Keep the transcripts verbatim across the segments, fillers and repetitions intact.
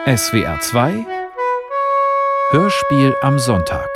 S W R zwei Hörspiel am Sonntag.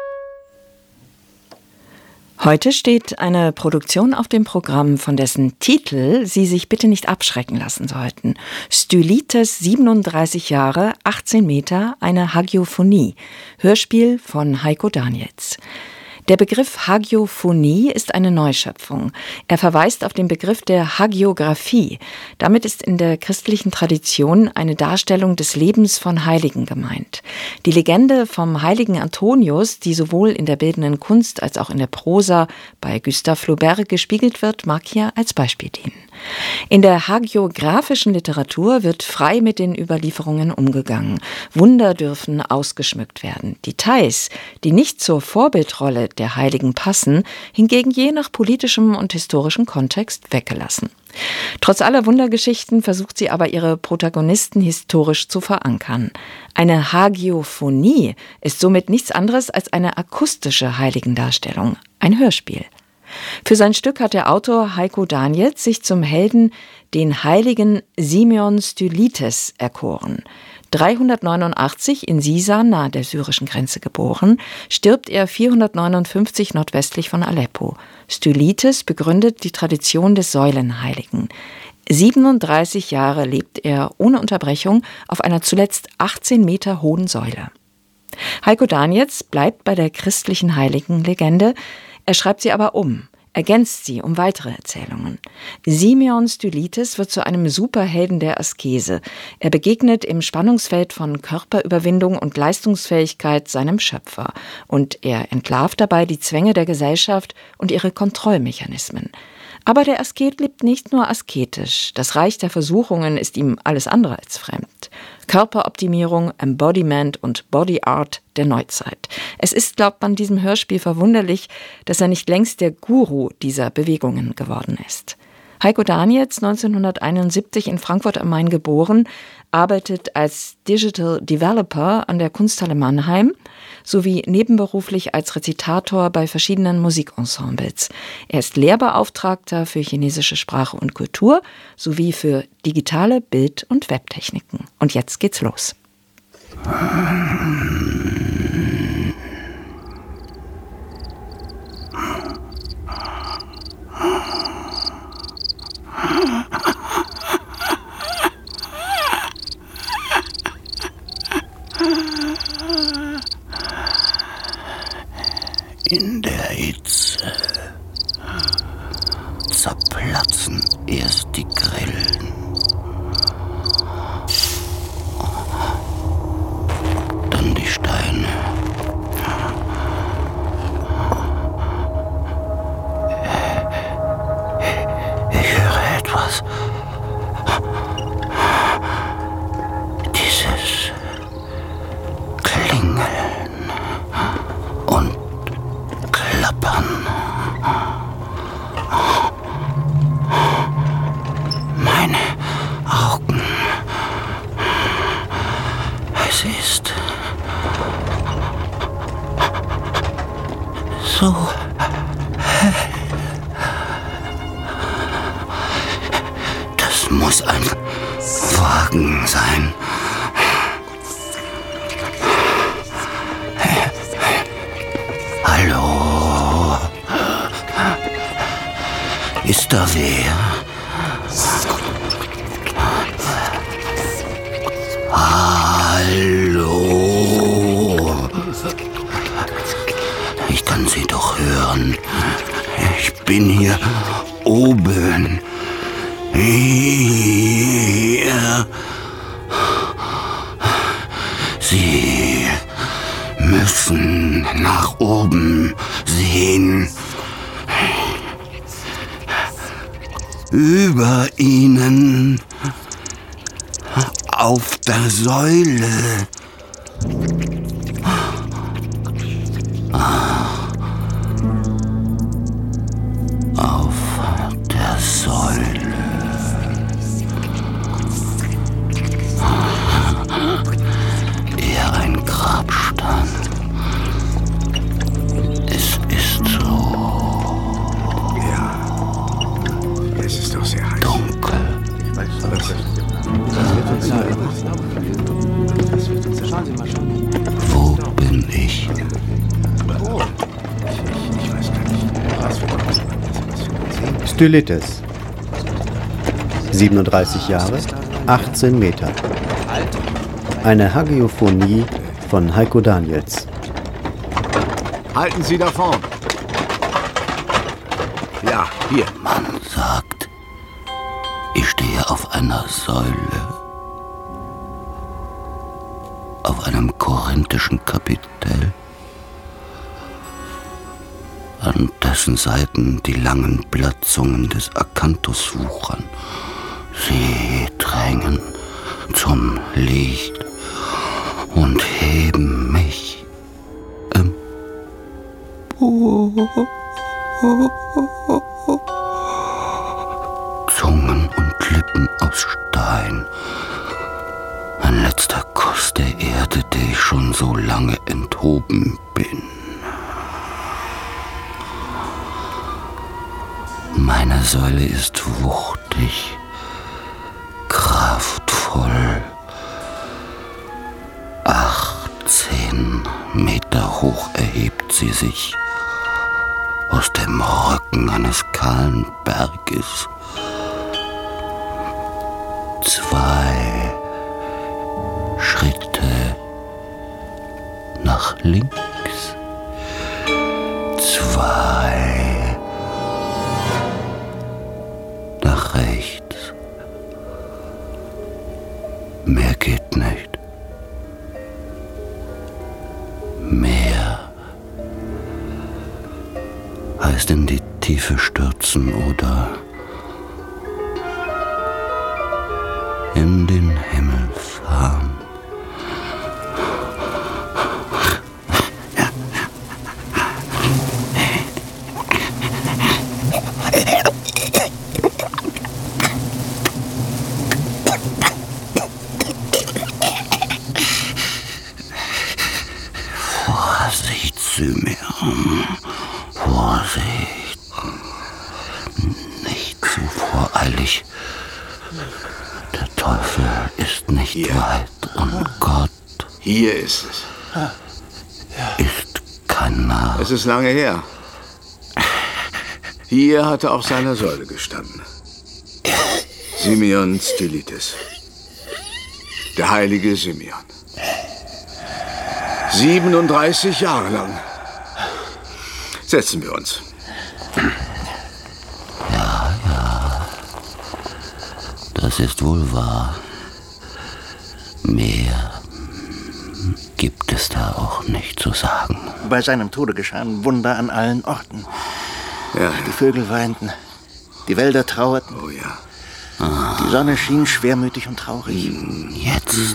Heute steht eine Produktion auf dem Programm, von dessen Titel Sie sich bitte nicht abschrecken lassen sollten. Stylites, siebenunddreißig Jahre, achtzehn Meter, eine Hagiophonie. Hörspiel von Heiko Daniels. Der Begriff Hagiophonie ist eine Neuschöpfung. Er verweist auf den Begriff der Hagiographie. Damit ist in der christlichen Tradition eine Darstellung des Lebens von Heiligen gemeint. Die Legende vom heiligen Antonius, die sowohl in der bildenden Kunst als auch in der Prosa bei Gustave Flaubert gespiegelt wird, mag hier als Beispiel dienen. In der hagiographischen Literatur wird frei mit den Überlieferungen umgegangen. Wunder dürfen ausgeschmückt werden. Details, die nicht zur Vorbildrolle der Heiligen passen, hingegen je nach politischem und historischem Kontext weggelassen. Trotz aller Wundergeschichten versucht sie aber, ihre Protagonisten historisch zu verankern. Eine Hagiophonie ist somit nichts anderes als eine akustische Heiligendarstellung, ein Hörspiel. Für sein Stück hat der Autor Heiko Daniels sich zum Helden den heiligen Simeon Stylites erkoren. dreihundertneunundachtzig in Sisan, nahe der syrischen Grenze geboren, stirbt er vierhundertneunundfünfzig nordwestlich von Aleppo. Stylites begründet die Tradition des Säulenheiligen. siebenunddreißig Jahre lebt er ohne Unterbrechung auf einer zuletzt achtzehn Meter hohen Säule. Heiko Daniels bleibt bei der christlichen Heiligenlegende. Er schreibt sie aber um, ergänzt sie um weitere Erzählungen. Simeon Stylites wird zu einem Superhelden der Askese. Er begegnet im Spannungsfeld von Körperüberwindung und Leistungsfähigkeit seinem Schöpfer. Und er entlarvt dabei die Zwänge der Gesellschaft und ihre Kontrollmechanismen. Aber der Asket lebt nicht nur asketisch. Das Reich der Versuchungen ist ihm alles andere als fremd. Körperoptimierung, Embodiment und Body Art der Neuzeit. Es ist, glaubt man, diesem Hörspiel verwunderlich, dass er nicht längst der Guru dieser Bewegungen geworden ist. Heiko Daniels, neunzehnhunderteinundsiebzig in Frankfurt am Main geboren, arbeitet als Digital Developer an der Kunsthalle Mannheim sowie nebenberuflich als Rezitator bei verschiedenen Musikensembles. Er ist Lehrbeauftragter für chinesische Sprache und Kultur sowie für digitale Bild- und Webtechniken. Und jetzt geht's los. In der Hitze zerplatzen erst die Grillen, dann die Steine. Ich höre etwas. Dieses Klingeln und Klappern. Meine Augen. Es ist so hell. Das muss ein Wagen sein. Hallo? Ist da wer? Hallo? Ich kann sie doch hören. Ich bin hier oben. Hier. Sie müssen nach oben sehen. Über ihnen, auf der Säule. Auf der Säule. Eher ein Grabstein. Es ist so. Ja. Es ist doch sehr heiß. Dunkel. Ich weiß, aber das wird uns Schauen Sie mal, schauen Sie mal. Wo bin ich? Oh. Ich, ich weiß gar nicht. Was für was für Stylites. siebenunddreißig Jahre, achtzehn Meter. Eine Hagiophonie von Heiko Daniels. Halten Sie davon. Ja, hier. Man sagt, ich stehe auf einer Säule, auf einem korinthischen Kapitell, an dessen Seiten die langen Blattzungen des Akanthus wuchern. Sie drängen zum Licht und heben mich empor. Zungen und Lippen aus Stein. Ein letzter Kuss der Erde, der ich schon so lange enthoben bin. Meine Säule ist wuchtig, kraftvoll. achtzehn Meter hoch erhebt sie sich aus dem Rücken eines kahlen Berges. Zwei Schritte nach links, zwei nach rechts. Mehr geht nicht. Mehr heißt in die Tiefe stürzen oder in den Himmel fahren. Vorsicht, Symeon. Vorsicht. Nicht zu voreilig. Der Teufel ist nicht Hier. weit und Gott Hier ist es. ist kein Narr. Es ist lange her. Hier hat er auf seiner Säule gestanden. Simeon Stylites. Der heilige Simeon. siebenunddreißig Jahre lang. Setzen wir uns. Ja, ja. Das ist wohl wahr. Mehr gibt es da auch nicht zu sagen. Bei seinem Tode geschahen Wunder an allen Orten. Ja, Die Vögel weinten, die Wälder trauerten, oh ja. die Sonne schien schwermütig und traurig. Jetzt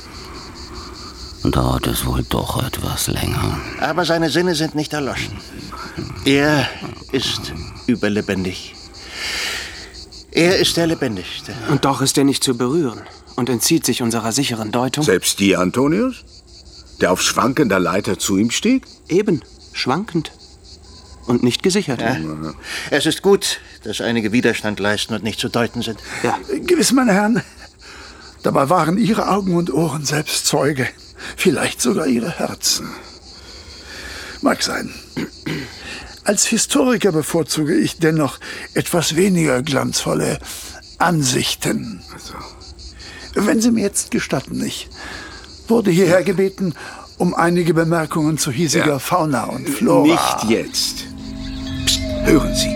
dauert es wohl doch etwas länger. Aber seine Sinne sind nicht erloschen. Er ist überlebendig. Er ist der Lebendigste. Und doch ist er nicht zu berühren und entzieht sich unserer sicheren Deutung. Selbst dir, Antonius? Der auf schwankender Leiter zu ihm stieg? Eben, schwankend und nicht gesichert. Ja. Es ist gut, dass einige Widerstand leisten und nicht zu deuten sind. Ja. Gewiss, meine Herren. Dabei waren Ihre Augen und Ohren selbst Zeuge. Vielleicht sogar Ihre Herzen. Mag sein. Als Historiker bevorzuge ich dennoch etwas weniger glanzvolle Ansichten. Wenn Sie mir jetzt gestatten, ich wurde hierher gebeten, um einige Bemerkungen zu hiesiger Ja. Fauna und Flora. Nicht jetzt. Psst, hören Sie.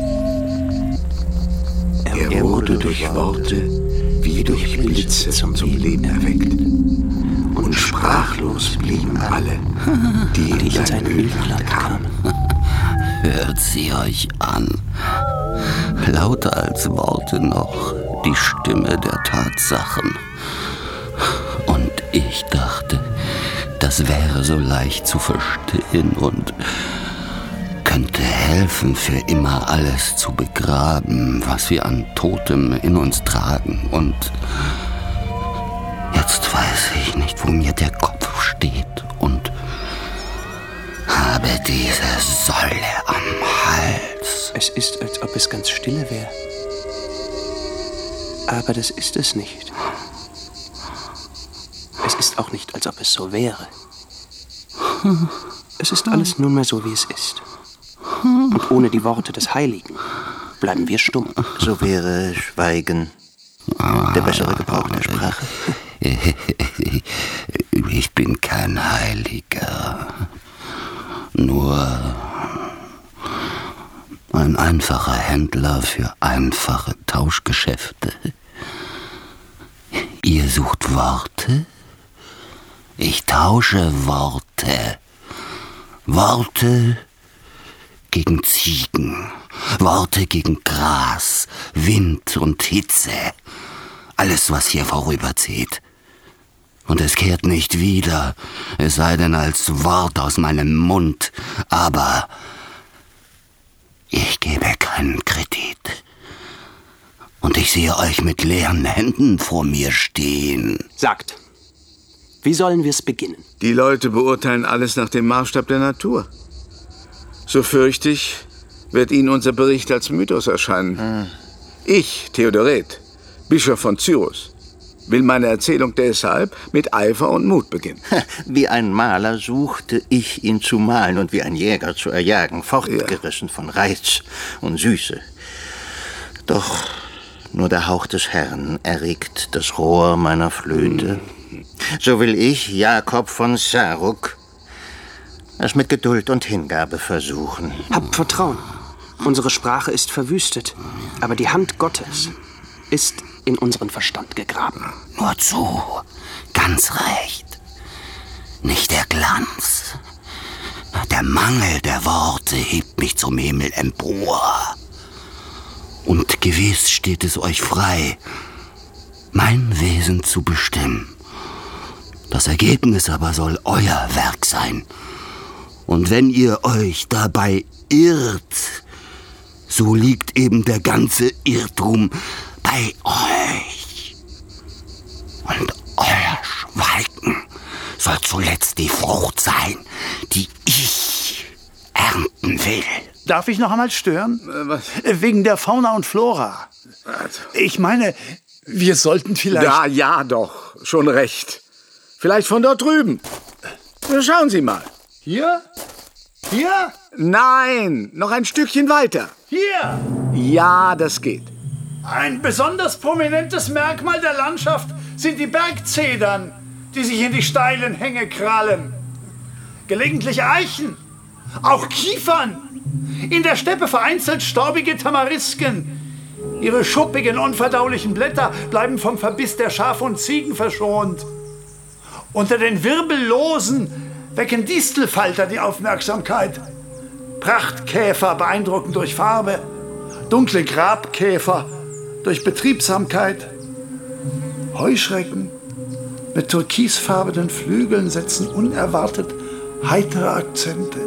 Er wurde durch Worte wie durch Blitze zum Leben erweckt. Und sprachlos blieben alle, die in sein Ölland kamen. Hört sie euch an. Lauter als Worte noch die Stimme der Tatsachen. Und ich dachte, das wäre so leicht zu verstehen und könnte helfen, für immer alles zu begraben, was wir an Totem in uns tragen. Und jetzt weiß ich nicht, wo mir der Kopf steht und habe diese Säule am Hals. Es ist, als ob es ganz stille wäre. Aber das ist es nicht. Es ist auch nicht, als ob es so wäre. Es ist alles nunmehr so, wie es ist. Und ohne die Worte des Heiligen bleiben wir stumm. So wäre Schweigen der bessere Gebrauch der Sprache. Ich bin kein Heiliger. Nur ein einfacher Händler für einfache Tauschgeschäfte. Ihr sucht Worte? Ich tausche Worte. Worte gegen Ziegen. Worte gegen Gras, Wind und Hitze. Alles, was hier vorüberzieht. Und es kehrt nicht wieder, es sei denn als Wort aus meinem Mund. Aber ich gebe keinen Kredit. Und ich sehe euch mit leeren Händen vor mir stehen. Sagt, wie sollen wir es beginnen? Die Leute beurteilen alles nach dem Maßstab der Natur. So fürchte ich, wird Ihnen unser Bericht als Mythos erscheinen. Hm. Ich, Theodoret, Bischof von Cyrrhus, will meine Erzählung deshalb mit Eifer und Mut beginnen. Wie ein Maler suchte ich ihn zu malen und wie ein Jäger zu erjagen, fortgerissen ja. von Reiz und Süße. Doch nur der Hauch des Herrn erregt das Rohr meiner Flöte. Hm. So will ich, Jakob von Saruk, es mit Geduld und Hingabe versuchen. Habt Vertrauen. Unsere Sprache ist verwüstet, aber die Hand Gottes ist in unseren Verstand gegraben. Nur zu, ganz recht. Nicht der Glanz. Der Mangel der Worte hebt mich zum Himmel empor. Und gewiss steht es euch frei, mein Wesen zu bestimmen. Das Ergebnis aber soll euer Werk sein. Und wenn ihr euch dabei irrt, so liegt eben der ganze Irrtum bei euch. Und euer Schweigen soll zuletzt die Frucht sein, die ich ernten will. Darf ich noch einmal stören? Äh, was? Wegen der Fauna und Flora. Also. Ich meine, wir sollten vielleicht... Ja, ja doch, schon recht. Vielleicht von dort drüben. Schauen Sie mal. Hier? Hier? Nein, noch ein Stückchen weiter. Hier! Ja, das geht. Ein besonders prominentes Merkmal der Landschaft sind die Bergzedern, die sich in die steilen Hänge krallen. Gelegentlich Eichen, auch Kiefern. In der Steppe vereinzelt staubige Tamarisken. Ihre schuppigen, unverdaulichen Blätter bleiben vom Verbiss der Schafe und Ziegen verschont. Unter den Wirbellosen wecken Distelfalter die Aufmerksamkeit. Prachtkäfer beeindrucken durch Farbe, dunkle Grabkäfer durch Betriebsamkeit. Heuschrecken mit türkisfarbenen Flügeln setzen unerwartet heitere Akzente.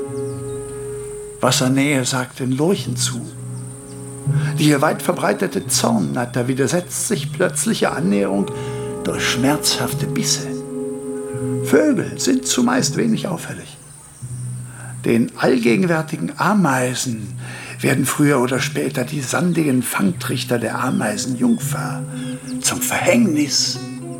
Wassernähe sagt den Lurchen zu. Die hier weit verbreitete Zornnatter widersetzt sich plötzlicher Annäherung durch schmerzhafte Bisse. Vögel sind zumeist wenig auffällig. Den allgegenwärtigen Ameisen werden früher oder später die sandigen Fangtrichter der Ameisenjungfer zum Verhängnis.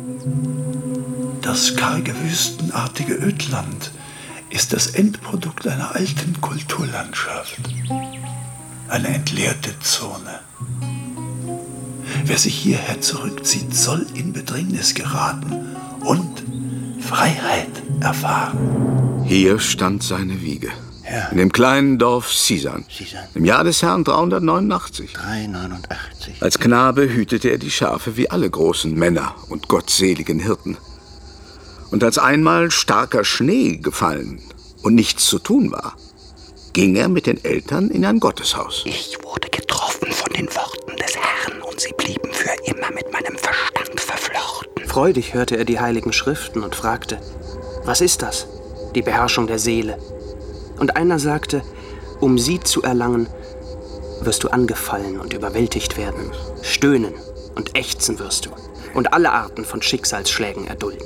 Das karge, wüstenartige Ödland ist das Endprodukt einer alten Kulturlandschaft. Eine entleerte Zone. Wer sich hierher zurückzieht, soll in Bedrängnis geraten und Freiheit erfahren. Hier stand seine Wiege. Ja. In dem kleinen Dorf Sisan. Sisan. Im Jahr des Herrn dreihundertneunundachtzig. dreihundertneunundachtzig. Als Knabe hütete er die Schafe wie alle großen Männer und gottseligen Hirten. Und als einmal starker Schnee gefallen und nichts zu tun war, ging er mit den Eltern in ein Gotteshaus. Ich wurde getroffen von den Worten des Herrn und sie blieben für immer mit meinem Verstand verflochten. Freudig hörte er die heiligen Schriften und fragte, was ist das, die Beherrschung der Seele? Und einer sagte, um sie zu erlangen, wirst du angefallen und überwältigt werden. Stöhnen und ächzen wirst du und alle Arten von Schicksalsschlägen erdulden.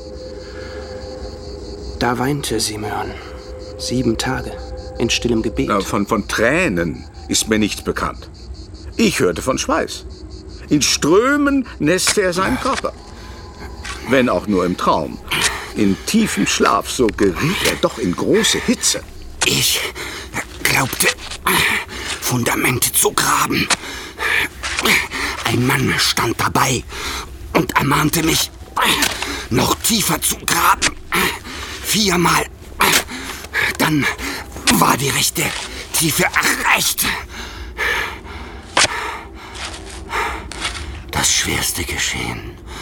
Da weinte Simeon sieben Tage in stillem Gebet. Na, von, von Tränen ist mir nichts bekannt. Ich hörte von Schweiß. In Strömen nässte er seinen Körper. wenn auch nur im Traum. In tiefem Schlaf, so geriet er doch in große Hitze. Ich glaubte, Fundamente zu graben. Ein Mann stand dabei und ermahnte mich, noch tiefer zu graben. Viermal. Dann war die rechte Tiefe erreicht. Das Schwerste geschehen.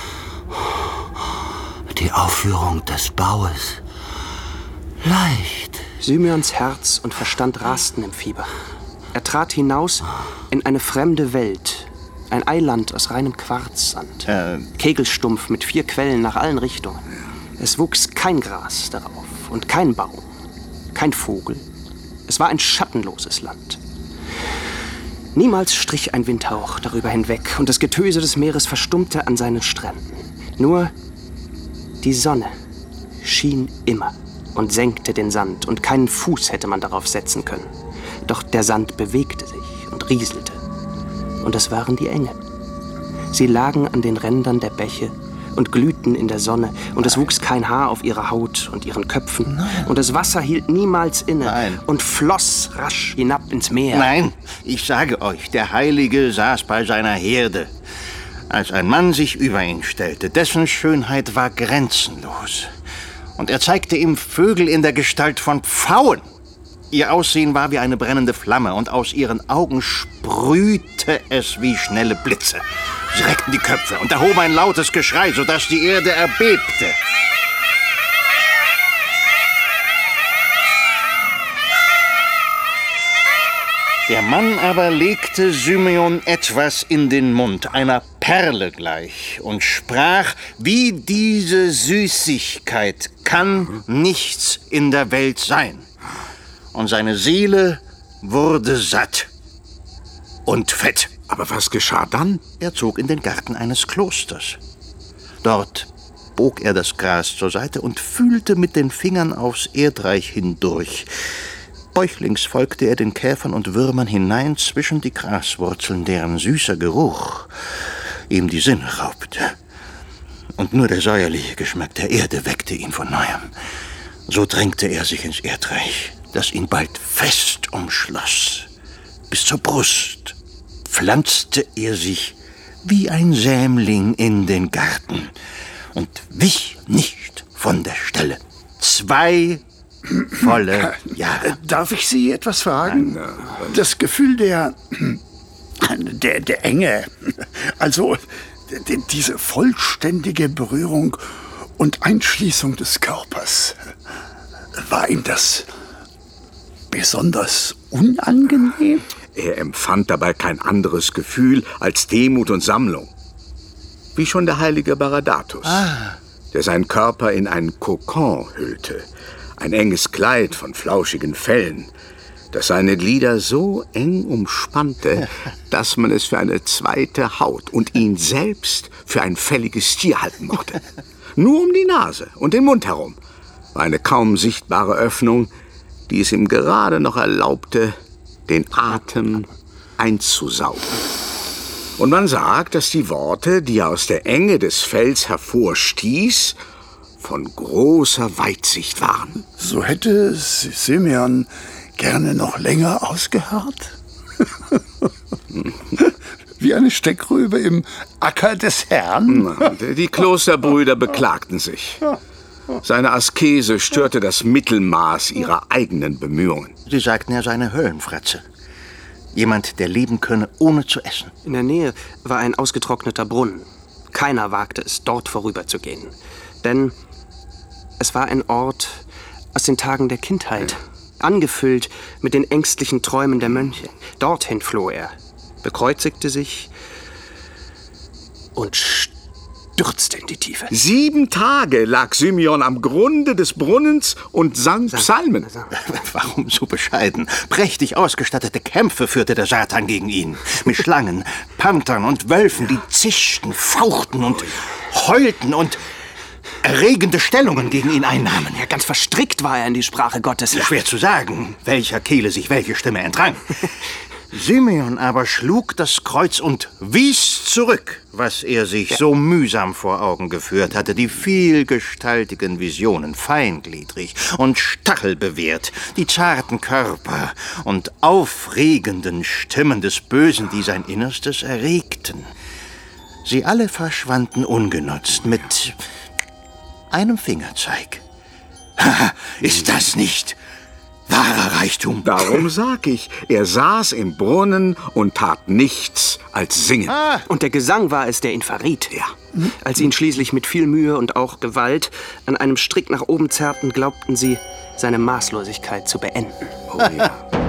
Die Aufführung des Baues. Leicht. Symeons Herz und Verstand rasten im Fieber. Er trat hinaus in eine fremde Welt. Ein Eiland aus reinem Quarzsand. Äh. Kegelstumpf mit vier Quellen nach allen Richtungen. Es wuchs kein Gras darauf und kein Baum, kein Vogel. Es war ein schattenloses Land. Niemals strich ein Windhauch darüber hinweg und das Getöse des Meeres verstummte an seinen Stränden. Nur die Sonne schien immer und senkte den Sand und keinen Fuß hätte man darauf setzen können. Doch der Sand bewegte sich und rieselte. Und das waren die Engel. Sie lagen an den Rändern der Bäche und glühten in der Sonne, und es wuchs kein Haar auf ihrer Haut und ihren Köpfen. Nein. Und das Wasser hielt niemals inne. Nein. Und floss rasch hinab ins Meer. Nein, ich sage euch, der Heilige saß bei seiner Herde, als ein Mann sich über ihn stellte. Dessen Schönheit war grenzenlos. Und er zeigte ihm Vögel in der Gestalt von Pfauen. Ihr Aussehen war wie eine brennende Flamme, und aus ihren Augen sprühte es wie schnelle Blitze. Sie reckten die Köpfe und erhoben ein lautes Geschrei, sodass die Erde erbebte. Der Mann aber legte Symeon etwas in den Mund, einer Perle gleich, und sprach, wie diese Süßigkeit kann nichts in der Welt sein. Und seine Seele wurde satt und fett. Aber was geschah dann? Er zog in den Garten eines Klosters. Dort bog er das Gras zur Seite und fühlte mit den Fingern aufs Erdreich hindurch. Bäuchlings folgte er den Käfern und Würmern hinein zwischen die Graswurzeln, deren süßer Geruch ihm die Sinne raubte. Und nur der säuerliche Geschmack der Erde weckte ihn von Neuem. So drängte er sich ins Erdreich, das ihn bald fest umschloss. Bis zur Brust pflanzte er sich wie ein Sämling in den Garten und wich nicht von der Stelle. Zwei volle Jahre. Darf ich Sie etwas fragen? Das Gefühl der, der, der Enge, also die, diese vollständige Berührung und Einschließung des Körpers, war ihm das besonders unangenehm? Er empfand dabei kein anderes Gefühl als Demut und Sammlung. Wie schon der heilige Baradatus, ah. der seinen Körper in einen Kokon hüllte. Ein enges Kleid von flauschigen Fellen, das seine Glieder so eng umspannte, dass man es für eine zweite Haut und ihn selbst für ein fälliges Tier halten mochte. Nur um die Nase und den Mund herum war eine kaum sichtbare Öffnung, die es ihm gerade noch erlaubte, den Atem einzusaugen. Und man sagt, dass die Worte, die er aus der Enge des Fells hervorstieß, von großer Weitsicht waren. So hätte Symeon gerne noch länger ausgeharrt? Wie eine Steckrübe im Acker des Herrn? Die Klosterbrüder beklagten sich. Seine Askese störte das Mittelmaß ihrer eigenen Bemühungen. Sie sagten, er sei eine Höllenfratze. Jemand, der leben könne, ohne zu essen. In der Nähe war ein ausgetrockneter Brunnen. Keiner wagte es, dort vorüberzugehen. Denn es war ein Ort aus den Tagen der Kindheit, angefüllt mit den ängstlichen Träumen der Mönche. Dorthin floh er, bekreuzigte sich und stürzte in die Tiefe. Sieben Tage lag Symeon am Grunde des Brunnens und sang Psalmen. Warum so bescheiden? Prächtig ausgestattete Kämpfe führte der Satan gegen ihn. Mit Schlangen, Panthern und Wölfen, die zischten, fauchten und heulten und erregende Stellungen gegen ihn einnahmen. Ja, ganz verstrickt war er in die Sprache Gottes. Schwer zu sagen, welcher Kehle sich welche Stimme entrang. Simeon aber schlug das Kreuz und wies zurück, was er sich ja. so mühsam vor Augen geführt hatte. Die vielgestaltigen Visionen, feingliedrig und stachelbewehrt, die zarten Körper und aufregenden Stimmen des Bösen, die sein Innerstes erregten. Sie alle verschwanden ungenutzt mit einem Fingerzeig. Haha, ist das nicht wahrer Reichtum? Darum sag ich, er saß im Brunnen und tat nichts als singen. Ah. Und der Gesang war es, der ihn verriet. Ja. Als sie ihn schließlich mit viel Mühe und auch Gewalt an einem Strick nach oben zerrten, glaubten sie, seine Maßlosigkeit zu beenden. Oh ja.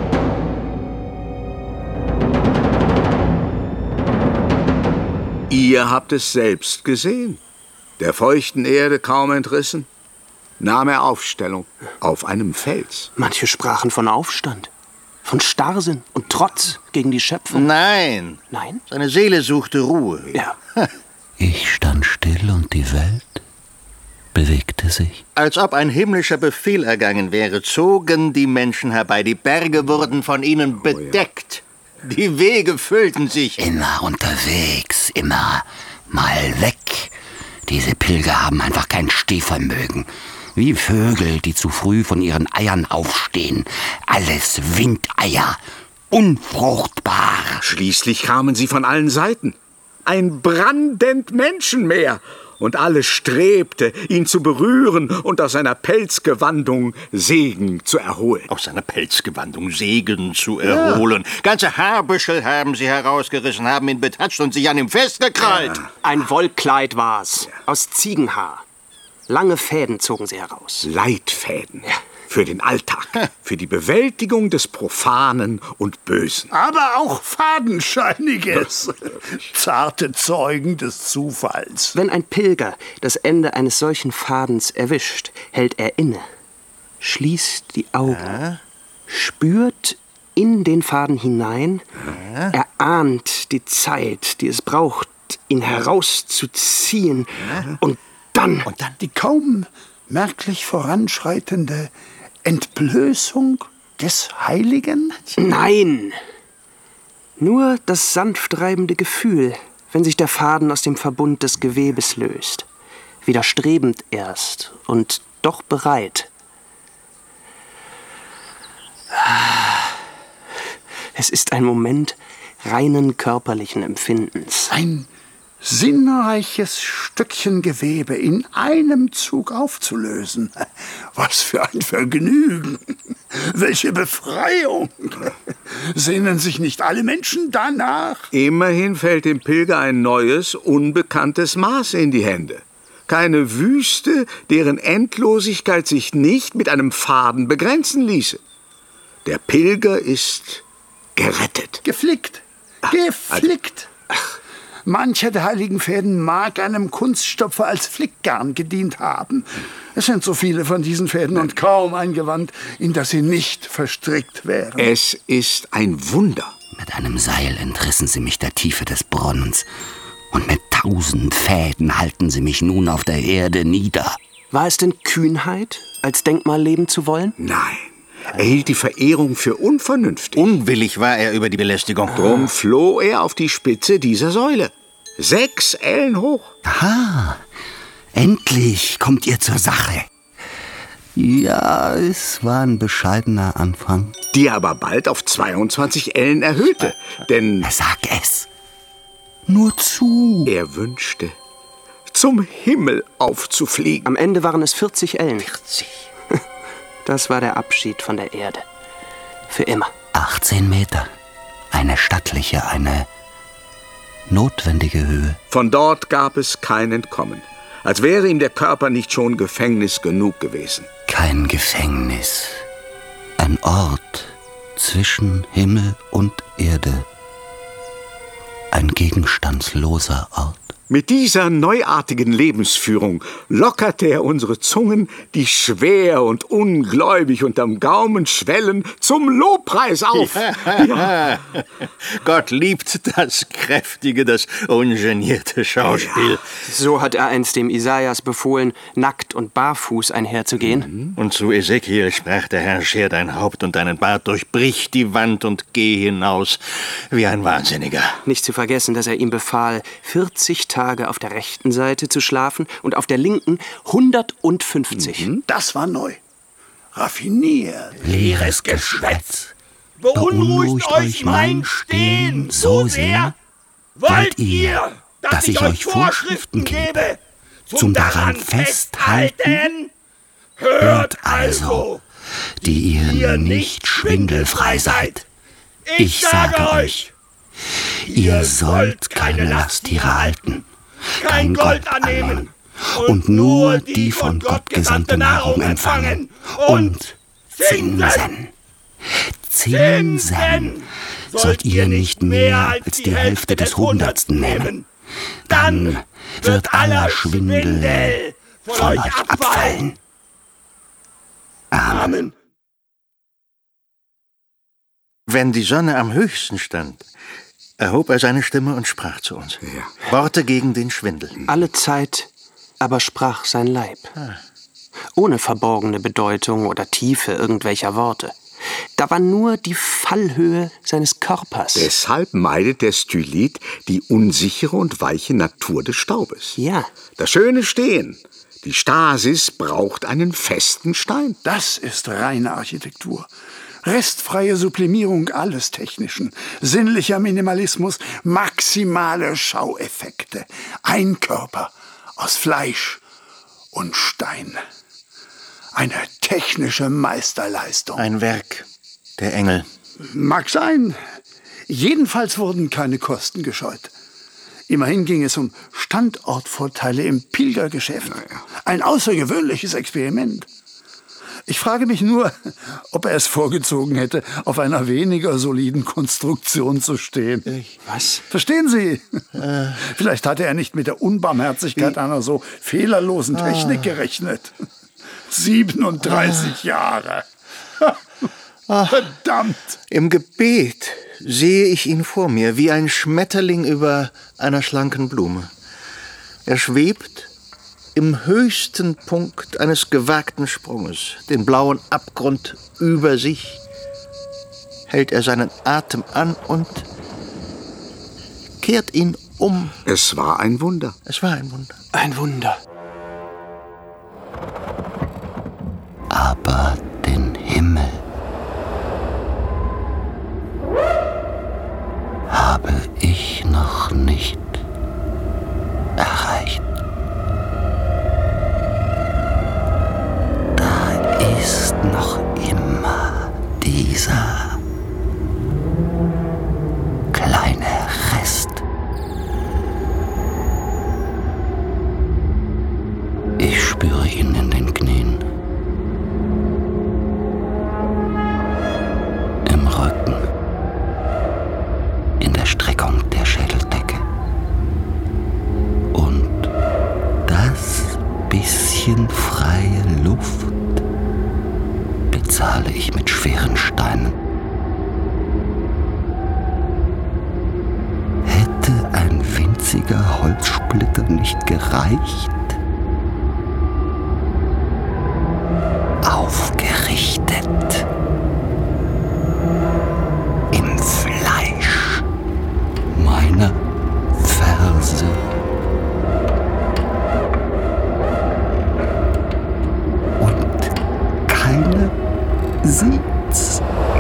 Ihr habt es selbst gesehen. Der feuchten Erde kaum entrissen, nahm er Aufstellung auf einem Fels. Manche sprachen von Aufstand, von Starrsinn und Trotz gegen die Schöpfung. Nein. Nein? Seine Seele suchte Ruhe. Ja. Ich stand still und die Welt bewegte sich. Als ob ein himmlischer Befehl ergangen wäre, zogen die Menschen herbei. Die Berge wurden von ihnen bedeckt. Die Wege füllten sich. Immer unterwegs, immer mal weg. Diese Pilger haben einfach kein Stehvermögen. Wie Vögel, die zu früh von ihren Eiern aufstehen. Alles Windeier. Unfruchtbar. Schließlich kamen sie von allen Seiten. Ein brandend Menschenmeer. Und alles strebte, ihn zu berühren und aus seiner Pelzgewandung Segen zu erholen. Aus seiner Pelzgewandung Segen zu erholen. Ja. Ganze Haarbüschel haben sie herausgerissen, haben ihn betatscht und sich an ihm festgekrallt. Ja. Ein Wollkleid war's, ja. aus Ziegenhaar. Lange Fäden zogen sie heraus. Leitfäden. Ja. Für den Alltag, für die Bewältigung des Profanen und Bösen. Aber auch Fadenscheiniges. Zarte Zeugen des Zufalls. Wenn ein Pilger das Ende eines solchen Fadens erwischt, hält er inne, schließt die Augen, ja. spürt in den Faden hinein, ja. erahnt die Zeit, die es braucht, ihn herauszuziehen. Ja. Und dann... Und dann die kaum merklich voranschreitende Entblößung des Heiligen? Nein, nur das sanft reibende Gefühl, wenn sich der Faden aus dem Verbund des Gewebes löst. Widerstrebend erst und doch bereit. Es ist ein Moment reinen körperlichen Empfindens. Ein sinnreiches Stückchen Gewebe in einem Zug aufzulösen. Was für ein Vergnügen! Welche Befreiung! Sehnen sich nicht alle Menschen danach? Immerhin fällt dem Pilger ein neues, unbekanntes Maß in die Hände. Keine Wüste, deren Endlosigkeit sich nicht mit einem Faden begrenzen ließe. Der Pilger ist gerettet. Geflickt! Geflickt! Ach, Mancher der heiligen Fäden mag einem Kunststopfer als Flickgarn gedient haben. Es sind so viele von diesen Fäden und kaum ein Gewand, in das sie nicht verstrickt wären. Es ist ein Wunder. Mit einem Seil entrissen sie mich der Tiefe des Brunnens. Und mit tausend Fäden halten sie mich nun auf der Erde nieder. War es denn Kühnheit, als Denkmal leben zu wollen? Nein. Er hielt die Verehrung für unvernünftig. Unwillig war er über die Belästigung. Drum floh er auf die Spitze dieser Säule. Sechs Ellen hoch. Aha, endlich kommt ihr zur Sache. Ja, es war ein bescheidener Anfang. Die aber bald auf zweiundzwanzig Ellen erhöhte. Denn... Sag es. Nur zu. Er wünschte, zum Himmel aufzufliegen. Am Ende waren es vierzig Ellen. vierzig. Das war der Abschied von der Erde. Für immer. achtzehn Meter. Eine stattliche, eine notwendige Höhe. Von dort gab es kein Entkommen. Als wäre ihm der Körper nicht schon Gefängnis genug gewesen. Kein Gefängnis. Ein Ort zwischen Himmel und Erde. Ein gegenstandsloser Ort. Mit dieser neuartigen Lebensführung lockerte er unsere Zungen, die schwer und ungläubig unterm Gaumen schwellen, zum Lobpreis auf. Ja. Gott liebt das kräftige, das ungenierte Schauspiel. Ja. So hat er einst dem Isaias befohlen, nackt und barfuß einherzugehen. Mhm. Und zu Ezekiel sprach der Herr: Scher dein Haupt und deinen Bart, durchbrich die Wand und geh hinaus wie ein Wahnsinniger. Nicht zu vergessen, dass er ihm befahl, vierzig Tage auf der rechten Seite zu schlafen und auf der linken hundertfünfzig. Mhm. Das war neu. Raffiniert. Leeres Geschwätz. Beunruhigt euch mein Stehen so sehr? Wollt ihr, dass ich euch Vorschriften gebe, zum daran festhalten? Hört also, die ihr nicht schwindelfrei seid. Ich sage euch, ihr sollt keine Lasttiere halten, kein Gold annehmen und nur die von Gott gesandte Nahrung empfangen und Zinsen. Zinsen sollt ihr nicht mehr als die Hälfte des Hundertsten nehmen. Dann wird aller Schwindel von euch abfallen. Amen. Wenn die Sonne am höchsten stand, erhob er seine Stimme und sprach zu uns. Ja. Worte gegen den Schwindel. Alle Zeit aber sprach sein Leib. Ah. Ohne verborgene Bedeutung oder Tiefe irgendwelcher Worte. Da war nur die Fallhöhe seines Körpers. Deshalb meidet der Stylit die unsichere und weiche Natur des Staubes. Ja. Das schöne Stehen. Die Stasis braucht einen festen Stein. Das ist reine Architektur. Restfreie Sublimierung alles Technischen, sinnlicher Minimalismus, maximale Schaueffekte. Ein Körper aus Fleisch und Stein. Eine technische Meisterleistung. Ein Werk der Engel. Mag sein. Jedenfalls wurden keine Kosten gescheut. Immerhin ging es um Standortvorteile im Pilgergeschäft. Ein außergewöhnliches Experiment. Ich frage mich nur, ob er es vorgezogen hätte, auf einer weniger soliden Konstruktion zu stehen. Was? Verstehen Sie? Äh. Vielleicht hatte er nicht mit der Unbarmherzigkeit einer so fehlerlosen Technik gerechnet. siebenunddreißig Jahre. Verdammt! Im Gebet sehe ich ihn vor mir, wie ein Schmetterling über einer schlanken Blume. Er schwebt im höchsten Punkt eines gewagten Sprunges, den blauen Abgrund über sich, hält er seinen Atem an und kehrt ihn um. Es war ein Wunder. Es war ein Wunder. Ein Wunder. Aber den Himmel habe ich noch nicht erreicht. Da ist noch immer dieser kleine Rest. Ich spüre ihn in den Knien, im Rücken, in der Streckung der Schädeldecke. Und das bisschen freie Luft bezahle ich mit schweren Steinen. Hätte ein winziger Holzsplitter nicht gereicht? Aufgerichtet im Fleisch meiner Ferse. Und keiner sieht's.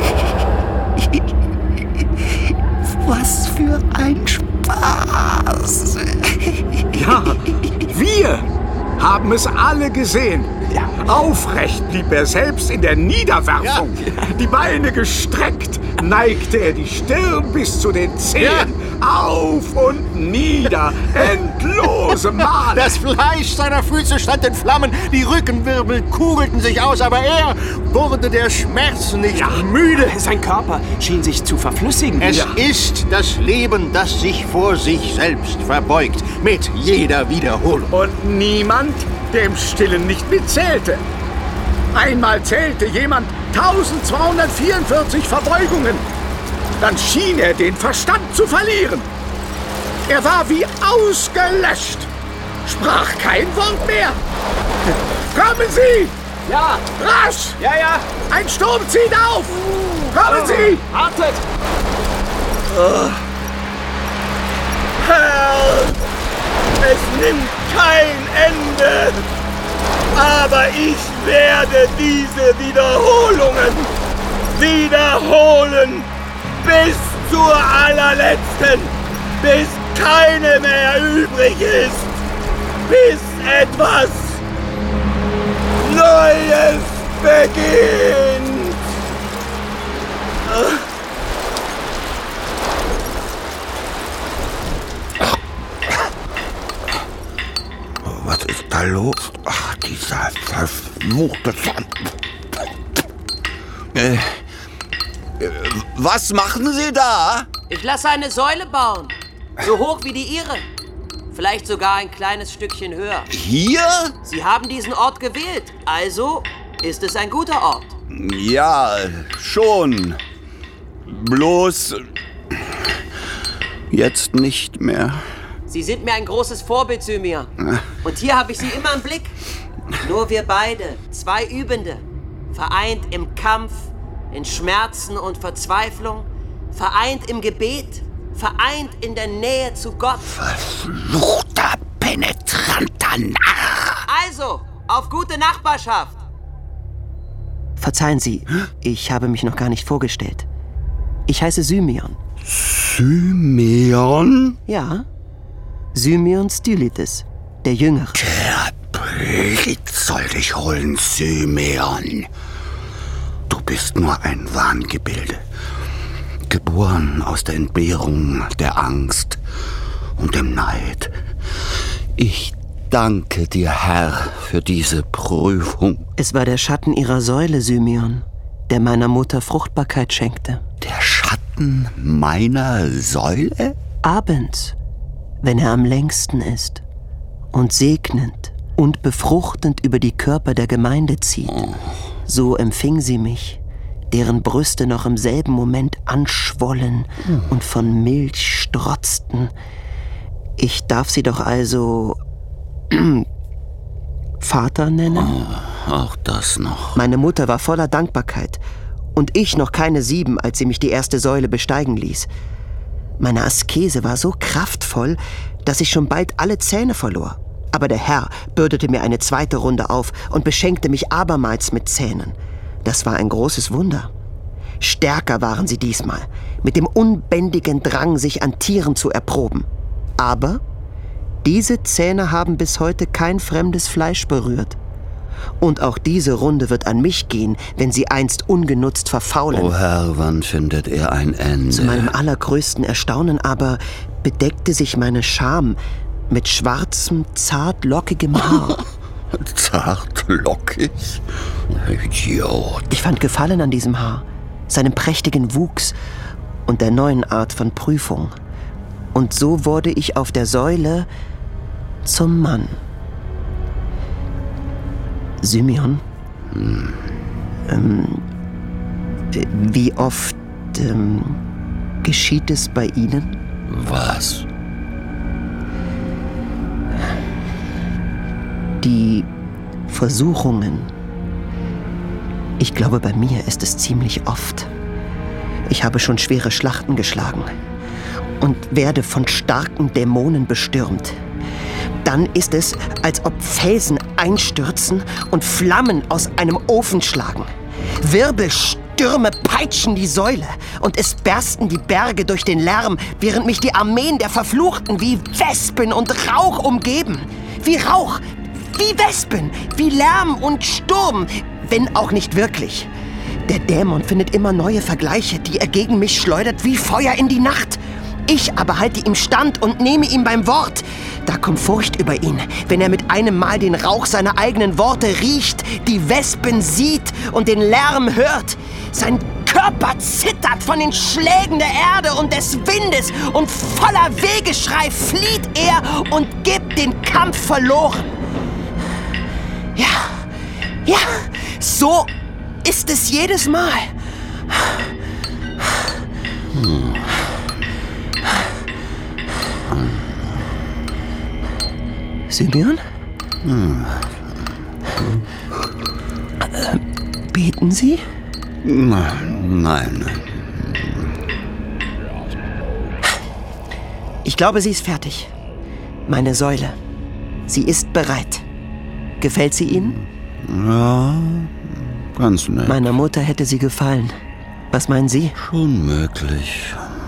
Was für ein Spaß! Ja, wir haben es alle gesehen. Ja. Aufrecht blieb er selbst in der Niederwerfung. Ja. Die Beine gestreckt, neigte er die Stirn bis zu den Zehen auf und nieder, endlose Male. Das Fleisch seiner Füße stand in Flammen, die Rückenwirbel kugelten sich aus, aber er wurde der Schmerzen nicht ja. müde. Sein Körper schien sich zu verflüssigen. Es ja. ist das Leben, das sich vor sich selbst verbeugt, mit jeder Wiederholung. Und niemand dem Stillen nicht mitzählte. Einmal zählte jemand eintausendzweihundertvierundvierzig Verbeugungen. Dann schien er den Verstand zu verlieren. Er war wie ausgelöscht, sprach kein Wort mehr. Kommen Sie! Ja! Rasch! Ja, ja! Ein Sturm zieht auf! Kommen oh. Sie! Wartet! Oh. Herr, es nimmt kein Ende. Aber ich werde diese Wiederholungen wiederholen bis zur allerletzten, bis keine mehr übrig ist, bis etwas Neues beginnt. Was ist da los? Ach, dieser verfluchte Sand. Äh, was machen Sie da? Ich lasse eine Säule bauen. So hoch wie die Ihre. Vielleicht sogar ein kleines Stückchen höher. Hier? Sie haben diesen Ort gewählt. Also ist es ein guter Ort. Ja, schon. Bloß jetzt nicht mehr. Sie sind mir ein großes Vorbild, Symeon. Und hier habe ich Sie immer im Blick. Nur wir beide, zwei Übende, vereint im Kampf, in Schmerzen und Verzweiflung, vereint im Gebet, vereint in der Nähe zu Gott. Verfluchter, penetranter Narr! Also, auf gute Nachbarschaft! Verzeihen Sie, ich habe mich noch gar nicht vorgestellt. Ich heiße Symeon. Symeon? Ja. Symeon Stylites, der Jüngere. Der Blitz soll dich holen, Symeon. Du bist nur ein Wahngebilde, geboren aus der Entbehrung, der Angst und dem Neid. Ich danke dir, Herr, für diese Prüfung. Es war der Schatten ihrer Säule, Symeon, der meiner Mutter Fruchtbarkeit schenkte. Der Schatten meiner Säule? Abends, wenn er am längsten ist und segnend und befruchtend über die Körper der Gemeinde zieht. Oh. So empfing sie mich, deren Brüste noch im selben Moment anschwollen oh. und von Milch strotzten. Ich darf sie doch also Vater nennen? Oh, auch das noch. Meine Mutter war voller Dankbarkeit und ich noch keine sieben, als sie mich die erste Säule besteigen ließ. Meine Askese war so kraftvoll, dass ich schon bald alle Zähne verlor. Aber der Herr bürdete mir eine zweite Runde auf und beschenkte mich abermals mit Zähnen. Das war ein großes Wunder. Stärker waren sie diesmal, mit dem unbändigen Drang, sich an Tieren zu erproben. Aber diese Zähne haben bis heute kein fremdes Fleisch berührt. Und auch diese Runde wird an mich gehen, wenn sie einst ungenutzt verfaulen. O Herr, wann findet er ein Ende? Zu meinem allergrößten Erstaunen aber bedeckte sich meine Scham mit schwarzem, zartlockigem Haar. Zartlockig? Idiot. Ich fand Gefallen an diesem Haar, seinem prächtigen Wuchs und der neuen Art von Prüfung. Und so wurde ich auf der Säule zum Mann. Symeon, hm. ähm, wie oft ähm, geschieht es bei Ihnen? Was? Die Versuchungen. Ich glaube, bei mir ist es ziemlich oft. Ich habe schon schwere Schlachten geschlagen und werde von starken Dämonen bestürmt. Dann ist es, als ob Felsen einstürzen und Flammen aus einem Ofen schlagen. Wirbelstürme peitschen die Säule und es bersten die Berge durch den Lärm, während mich die Armeen der Verfluchten wie Wespen und Rauch umgeben. Wie Rauch, wie Wespen, wie Lärm und Sturm, wenn auch nicht wirklich. Der Dämon findet immer neue Vergleiche, die er gegen mich schleudert wie Feuer in die Nacht. Ich aber halte ihm Stand und nehme ihn beim Wort. Da kommt Furcht über ihn, wenn er mit einem Mal den Rauch seiner eigenen Worte riecht, die Wespen sieht und den Lärm hört. Sein Körper zittert von den Schlägen der Erde und des Windes und voller Wehgeschrei flieht er und gibt den Kampf verloren. Ja, ja, so ist es jedes Mal. Hm. Symeon? Hm. Äh, beten Sie? Nein, nein. Ich glaube, sie ist fertig. Meine Säule. Sie ist bereit. Gefällt sie Ihnen? Ja, ganz nett. Meiner Mutter hätte sie gefallen. Was meinen Sie? Schon möglich.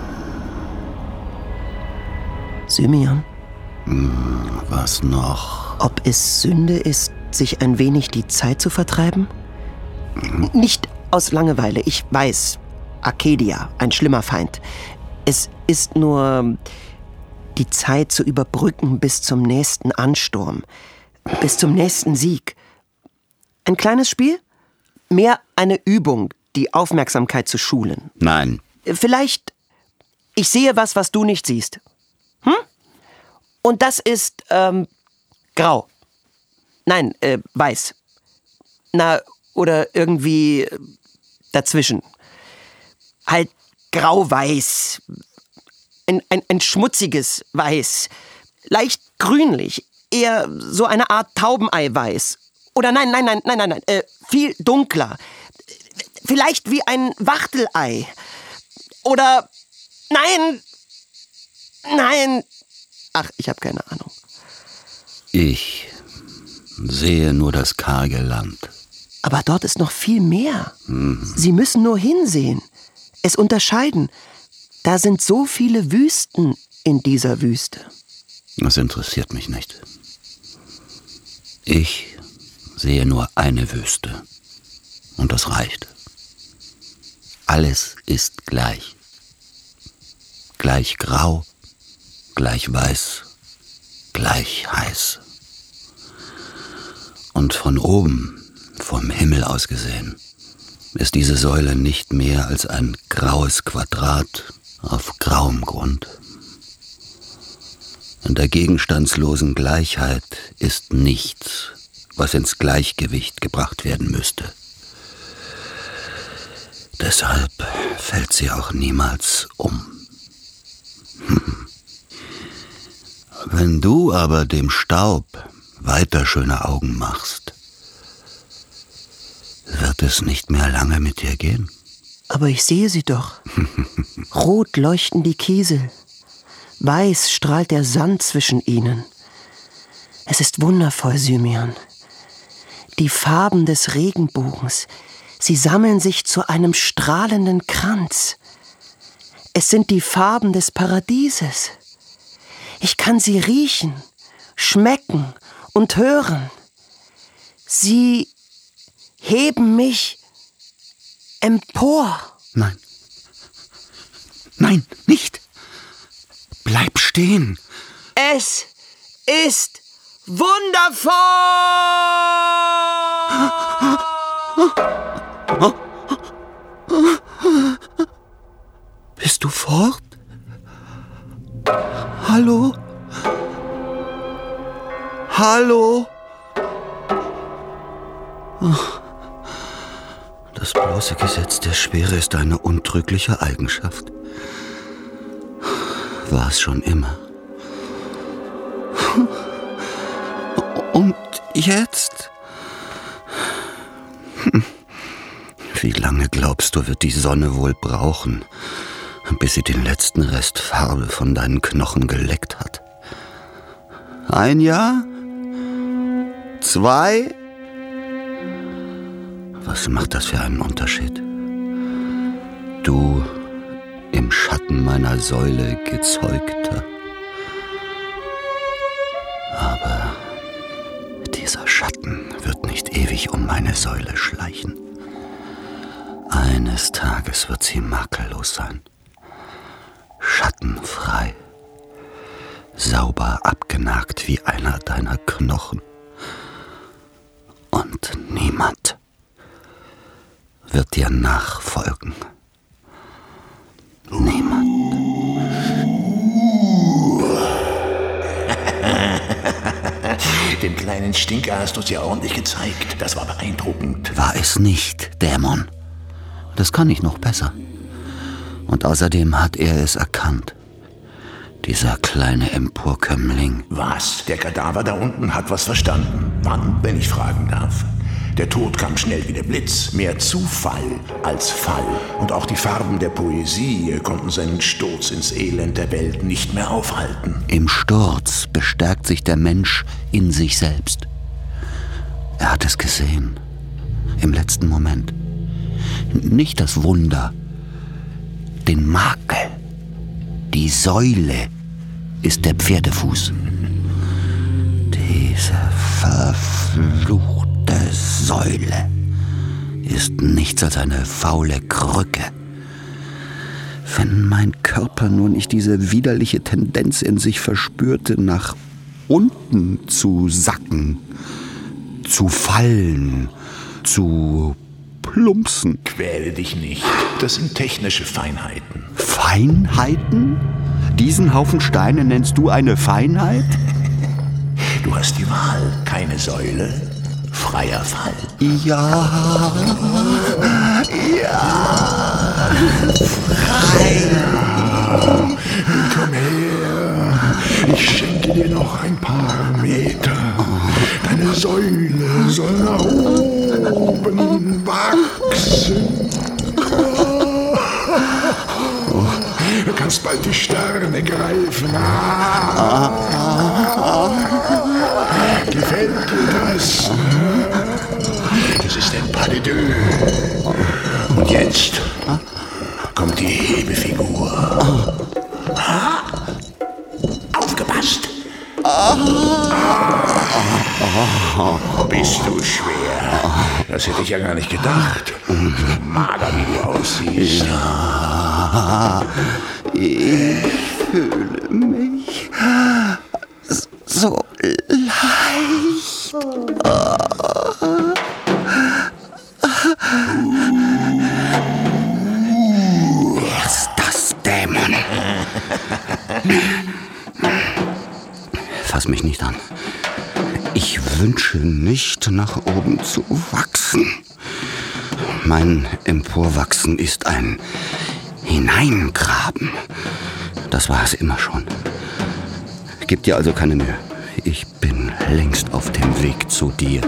Symeon? Was noch? Ob es Sünde ist, sich ein wenig die Zeit zu vertreiben? Mhm. Nicht aus Langeweile, ich weiß. Arcadia, ein schlimmer Feind. Es ist nur die Zeit zu überbrücken bis zum nächsten Ansturm. Bis zum nächsten Sieg. Ein kleines Spiel? Mehr eine Übung, die Aufmerksamkeit zu schulen. Nein. Vielleicht, ich sehe was, was du nicht siehst. Hm? Und das ist, ähm, grau. Nein, äh, weiß. Na, oder irgendwie äh, dazwischen. Halt grau-weiß. Ein, ein, ein schmutziges Weiß. Leicht grünlich. Eher so eine Art Taubenei-Weiß. Oder nein, nein, nein, nein, nein, nein. Äh, viel dunkler. Vielleicht wie ein Wachtelei. Oder, nein, nein. Ach, ich habe keine Ahnung. Ich sehe nur das karge Land. Aber dort ist noch viel mehr. Mhm. Sie müssen nur hinsehen. Es unterscheiden. Da sind so viele Wüsten in dieser Wüste. Das interessiert mich nicht. Ich sehe nur eine Wüste. Und das reicht. Alles ist gleich. Gleich grau, gleich weiß, gleich heiß. Und von oben, vom Himmel aus gesehen, ist diese Säule nicht mehr als ein graues Quadrat auf grauem Grund. In der gegenstandslosen Gleichheit ist nichts, was ins Gleichgewicht gebracht werden müsste. Deshalb fällt sie auch niemals um. Wenn du aber dem Staub weiter schöne Augen machst, wird es nicht mehr lange mit dir gehen. Aber ich sehe sie doch. Rot leuchten die Kiesel. Weiß strahlt der Sand zwischen ihnen. Es ist wundervoll, Symeon. Die Farben des Regenbogens, sie sammeln sich zu einem strahlenden Kranz. Es sind die Farben des Paradieses. Ich kann sie riechen, schmecken und hören. Sie heben mich empor. Nein. Nein, nicht. Bleib stehen. Es ist wundervoll! Bist du fort? Hallo? Hallo? Das bloße Gesetz der Schwere ist eine untrügliche Eigenschaft. War es schon immer. Und jetzt? Wie lange glaubst du, wird die Sonne wohl brauchen, bis sie den letzten Rest Farbe von deinen Knochen geleckt hat? Ein Jahr? Zwei? Was macht das für einen Unterschied? Du, im Schatten meiner Säule gezeugter. Aber dieser Schatten wird nicht ewig um meine Säule schleichen. Eines Tages wird sie makellos sein. schattenfrei, sauber abgenagt wie einer deiner Knochen. Und niemand wird dir nachfolgen. Niemand. Den kleinen Stinker hast du es ja ordentlich gezeigt. Das war beeindruckend. War es nicht, Dämon. Das kann ich noch besser. Und außerdem hat er es erkannt. Dieser kleine Emporkömmling. Was? Der Kadaver da unten hat was verstanden. Wann, wenn ich fragen darf? Der Tod kam schnell wie der Blitz. Mehr Zufall als Fall. Und auch die Farben der Poesie konnten seinen Sturz ins Elend der Welt nicht mehr aufhalten. Im Sturz bestärkt sich der Mensch in sich selbst. Er hat es gesehen. Im letzten Moment. Nicht das Wunder. Den Makel. Die Säule ist der Pferdefuß. Diese verfluchte Säule ist nichts als eine faule Krücke. Wenn mein Körper nur nicht diese widerliche Tendenz in sich verspürte, nach unten zu sacken, zu fallen, zu plumpsen. Quäle dich nicht. Das sind technische Feinheiten. Feinheiten? Diesen Haufen Steine nennst du eine Feinheit? Du hast die Wahl. Keine Säule, freier Fall. Ja. Ja. Frei. Komm her. Ich schenke dir noch ein paar Meter. Deine Säule soll nach oben wachsen. Du kannst bald die Sterne greifen. Gefällt dir das? Das ist ein Pas de deux. Und jetzt kommt die Hebefigur. Aufgepasst! Bist du schwer? Das hätte ich ja gar nicht gedacht. So mager, wie du aussiehst. Ja, ich fühle mich so leicht. Wer ist das, Dämon? Fass mich nicht an. Ich wünsche nicht, nach oben zu wachsen. Mein Emporwachsen ist ein Hineingraben. Das war es immer schon. Gib dir also keine Mühe. Ich bin längst auf dem Weg zu dir.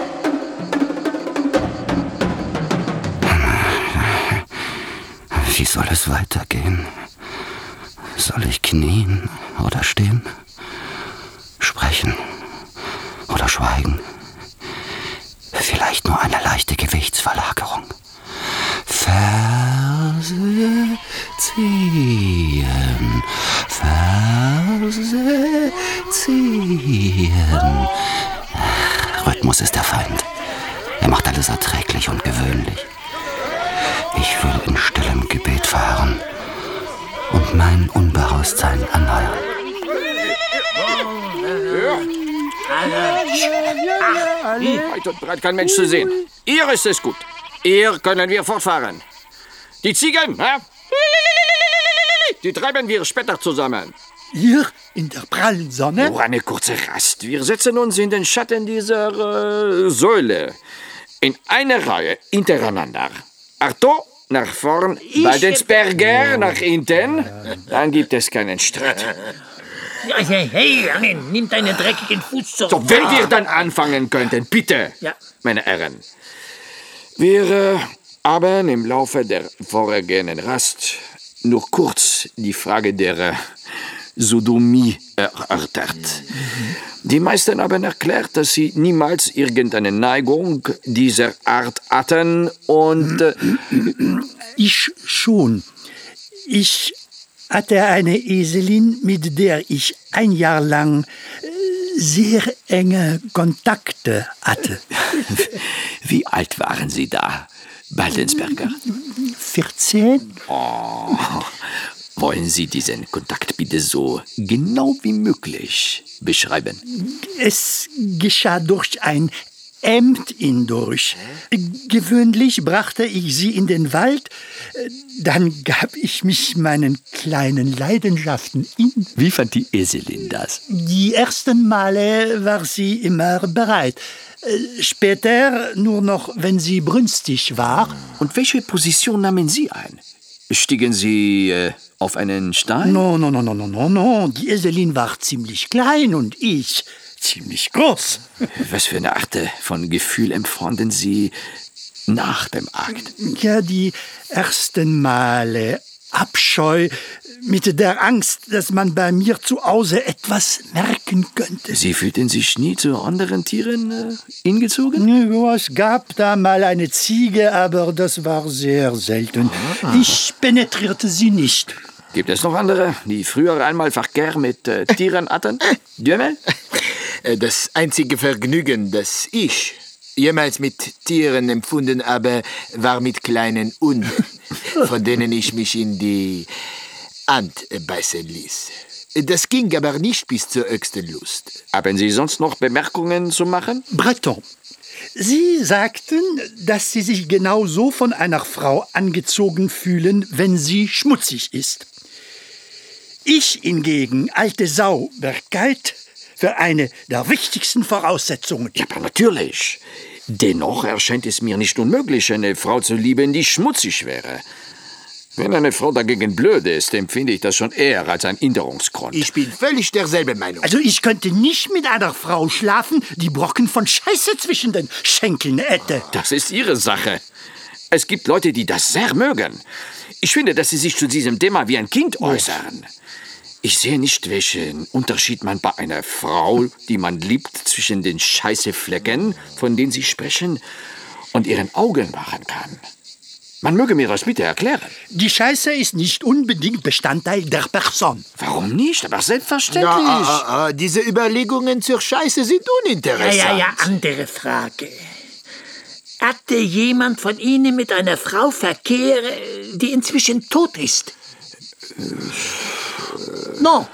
Wie soll es weitergehen? Soll ich knien oder stehen? Sprechen oder schweigen? Vielleicht nur eine leichte Gewichtsverlagerung. Ferse ziehen, Ferse ziehen. Rhythmus ist der Feind. Er macht alles erträglich und gewöhnlich. Ich will in stillem Gebet verharren und mein Unbehaustsein erneuern. Ach, weit und breit kein Mensch zu sehen. Ihr ist es gut. Hier können wir fortfahren. Die Ziegen, hä? Die treiben wir später zusammen. Hier in der prallen Sonne? Nur eine kurze Rast. Wir setzen uns in den Schatten dieser äh, Säule. In eine Reihe, hintereinander. Arto nach vorn, Baldensberger ja. nach hinten. Dann gibt es keinen Streit. Ja, hey, hey, nimm deinen dreckigen Fuß zurück. So, wenn wir dann anfangen könnten, bitte, ja. meine Herren. Wir äh, haben im Laufe der vorhergehenden Rast nur kurz die Frage der äh, Sodomie erörtert. Die meisten haben erklärt, dass sie niemals irgendeine Neigung dieser Art hatten und... Äh, ich schon. Ich hatte eine Eselin, mit der ich ein Jahr lang sehr enge Kontakte hatte. Wie alt waren Sie da, Baldensberger? vierzehn. Oh. Wollen Sie diesen Kontakt bitte so genau wie möglich beschreiben? Es geschah durch ein Ämt hindurch. Gewöhnlich brachte ich sie in den Wald, dann gab ich mich meinen kleinen Leidenschaften hin. Wie fand die Eselin das? Die ersten Male war sie immer bereit. Später nur noch, wenn sie brünstig war. Und welche Position nahmen Sie ein? Stiegen Sie äh, auf einen Stein? No, no, no, no, no, no, no. Die Eselin war ziemlich klein und ich ziemlich groß. Was für eine Art von Gefühl empfanden Sie nach dem Akt? Ja, die ersten Male Abscheu mit der Angst, dass man bei mir zu Hause etwas merken könnte. Sie fühlten sich nie zu anderen Tieren äh, hingezogen? Ja, es gab da mal eine Ziege, aber das war sehr selten. Ah. Ich penetrierte sie nicht. Gibt es noch andere, die früher einmal Verkehr mit äh, Tieren hatten? Duhamel? Das einzige Vergnügen, das ich jemals mit Tieren empfunden habe, war mit kleinen Hunden, von denen ich mich in die Hand beißen ließ. Das ging aber nicht bis zur höchsten Lust. Haben Sie sonst noch Bemerkungen zu machen? Breton. Sie sagten, dass Sie sich genau so von einer Frau angezogen fühlen, wenn sie schmutzig ist. Ich hingegen, alte Sau, Bergkeit, für eine der wichtigsten Voraussetzungen. Ja, aber natürlich. Dennoch erscheint es mir nicht unmöglich, eine Frau zu lieben, die schmutzig wäre. Wenn eine Frau dagegen blöd ist, empfinde ich das schon eher als ein Hinderungsgrund. Ich bin völlig derselben Meinung. Also ich könnte nicht mit einer Frau schlafen, die Brocken von Scheiße zwischen den Schenkeln hätte. Das ist Ihre Sache. Es gibt Leute, die das sehr mögen. Ich finde, dass Sie sich zu diesem Thema wie ein Kind äußern. Ich sehe nicht, welchen Unterschied man bei einer Frau, die man liebt, zwischen den Scheißeflecken, von denen Sie sprechen, und ihren Augen machen kann. Man möge mir das bitte erklären. Die Scheiße ist nicht unbedingt Bestandteil der Person. Warum nicht? Aber selbstverständlich. Ja, ah, ah, diese Überlegungen zur Scheiße sind uninteressant. Ja, ja, ja, andere Frage. Hatte jemand von Ihnen mit einer Frau Verkehr, die inzwischen tot ist? No.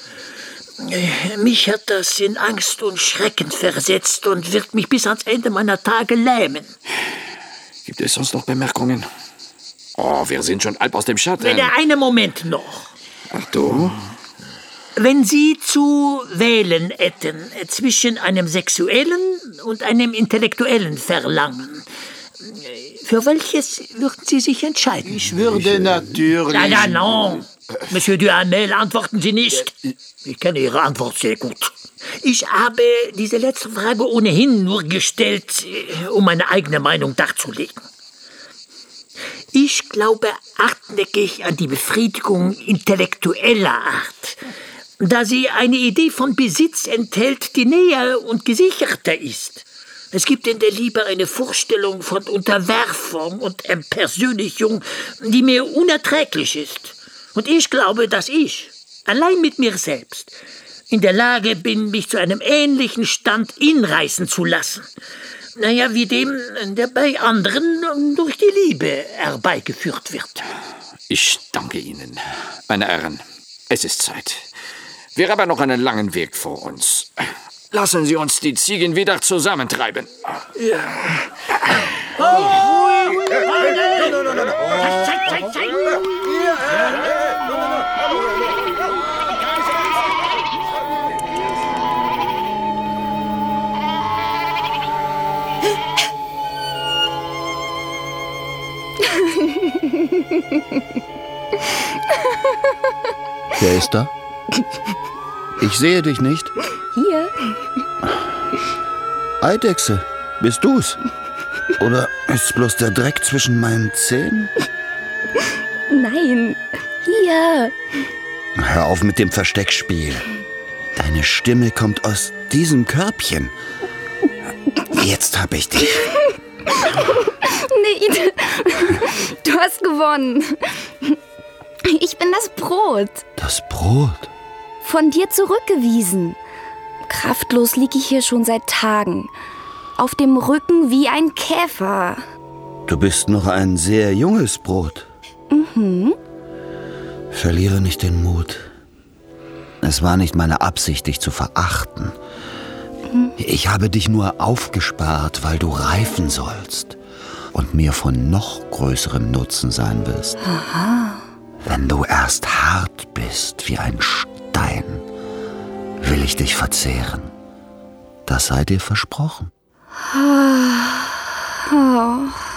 Mich hat das in Angst und Schrecken versetzt und wird mich bis ans Ende meiner Tage lähmen. Gibt es sonst noch Bemerkungen? Oh, wir sind schon halb aus dem Schatten. Der eine Moment noch. Ach du? Wenn Sie zu wählen hätten zwischen einem sexuellen und einem intellektuellen Verlangen, für welches würden Sie sich entscheiden? Ich würde natürlich... Ja, ja, non. Monsieur Duhamel, antworten Sie nicht. Ich kenne Ihre Antwort sehr gut. Ich habe diese letzte Frage ohnehin nur gestellt, um meine eigene Meinung darzulegen. Ich glaube hartnäckig an die Befriedigung intellektueller Art, da sie eine Idee von Besitz enthält, die näher und gesicherter ist. Es gibt in der Liebe eine Vorstellung von Unterwerfung und Entpersönlichung, die mir unerträglich ist. Und ich glaube, dass ich, allein mit mir selbst, in der Lage bin, mich zu einem ähnlichen Stand hinreißen zu lassen. Naja, wie dem, der bei anderen durch die Liebe herbeigeführt wird. Ich danke Ihnen, meine Herren. Es ist Zeit. Wir haben noch einen langen Weg vor uns. Lassen Sie uns die Ziegen wieder zusammentreiben. Ja. Oh! Nein, nein, nein, nein, nein. Zeig, zeig, zeig. Wer ist da? Ich sehe dich nicht. Hier. Eidechse, bist du's? Oder ist bloß der Dreck zwischen meinen Zähnen? Nein, hier. Hör auf mit dem Versteckspiel. Deine Stimme kommt aus diesem Körbchen. Jetzt hab ich dich. Nee, du hast gewonnen. Ich bin das Brot. Das Brot? Von dir zurückgewiesen. Kraftlos liege ich hier schon seit Tagen. Auf dem Rücken wie ein Käfer. Du bist noch ein sehr junges Brot. Mhm. Verliere nicht den Mut. Es war nicht meine Absicht, dich zu verachten. Ich habe dich nur aufgespart, weil du reifen sollst und mir von noch größerem Nutzen sein wirst. Aha. Wenn du erst hart bist wie ein Stein, will ich dich verzehren. Das sei dir versprochen. Oh.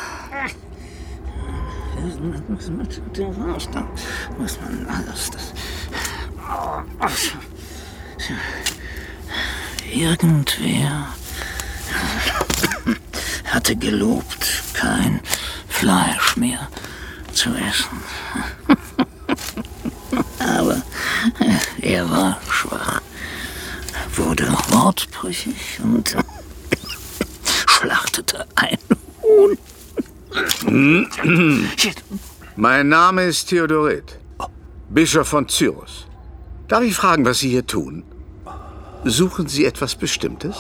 Muss man alles das. Irgendwer hatte gelobt, kein Fleisch mehr zu essen. Aber er war schwach, wurde wortbrüchig und schlachtete ein Huhn. Mein Name ist Theodoret, Bischof von Cyrus. Darf ich fragen, was Sie hier tun? Suchen Sie etwas Bestimmtes?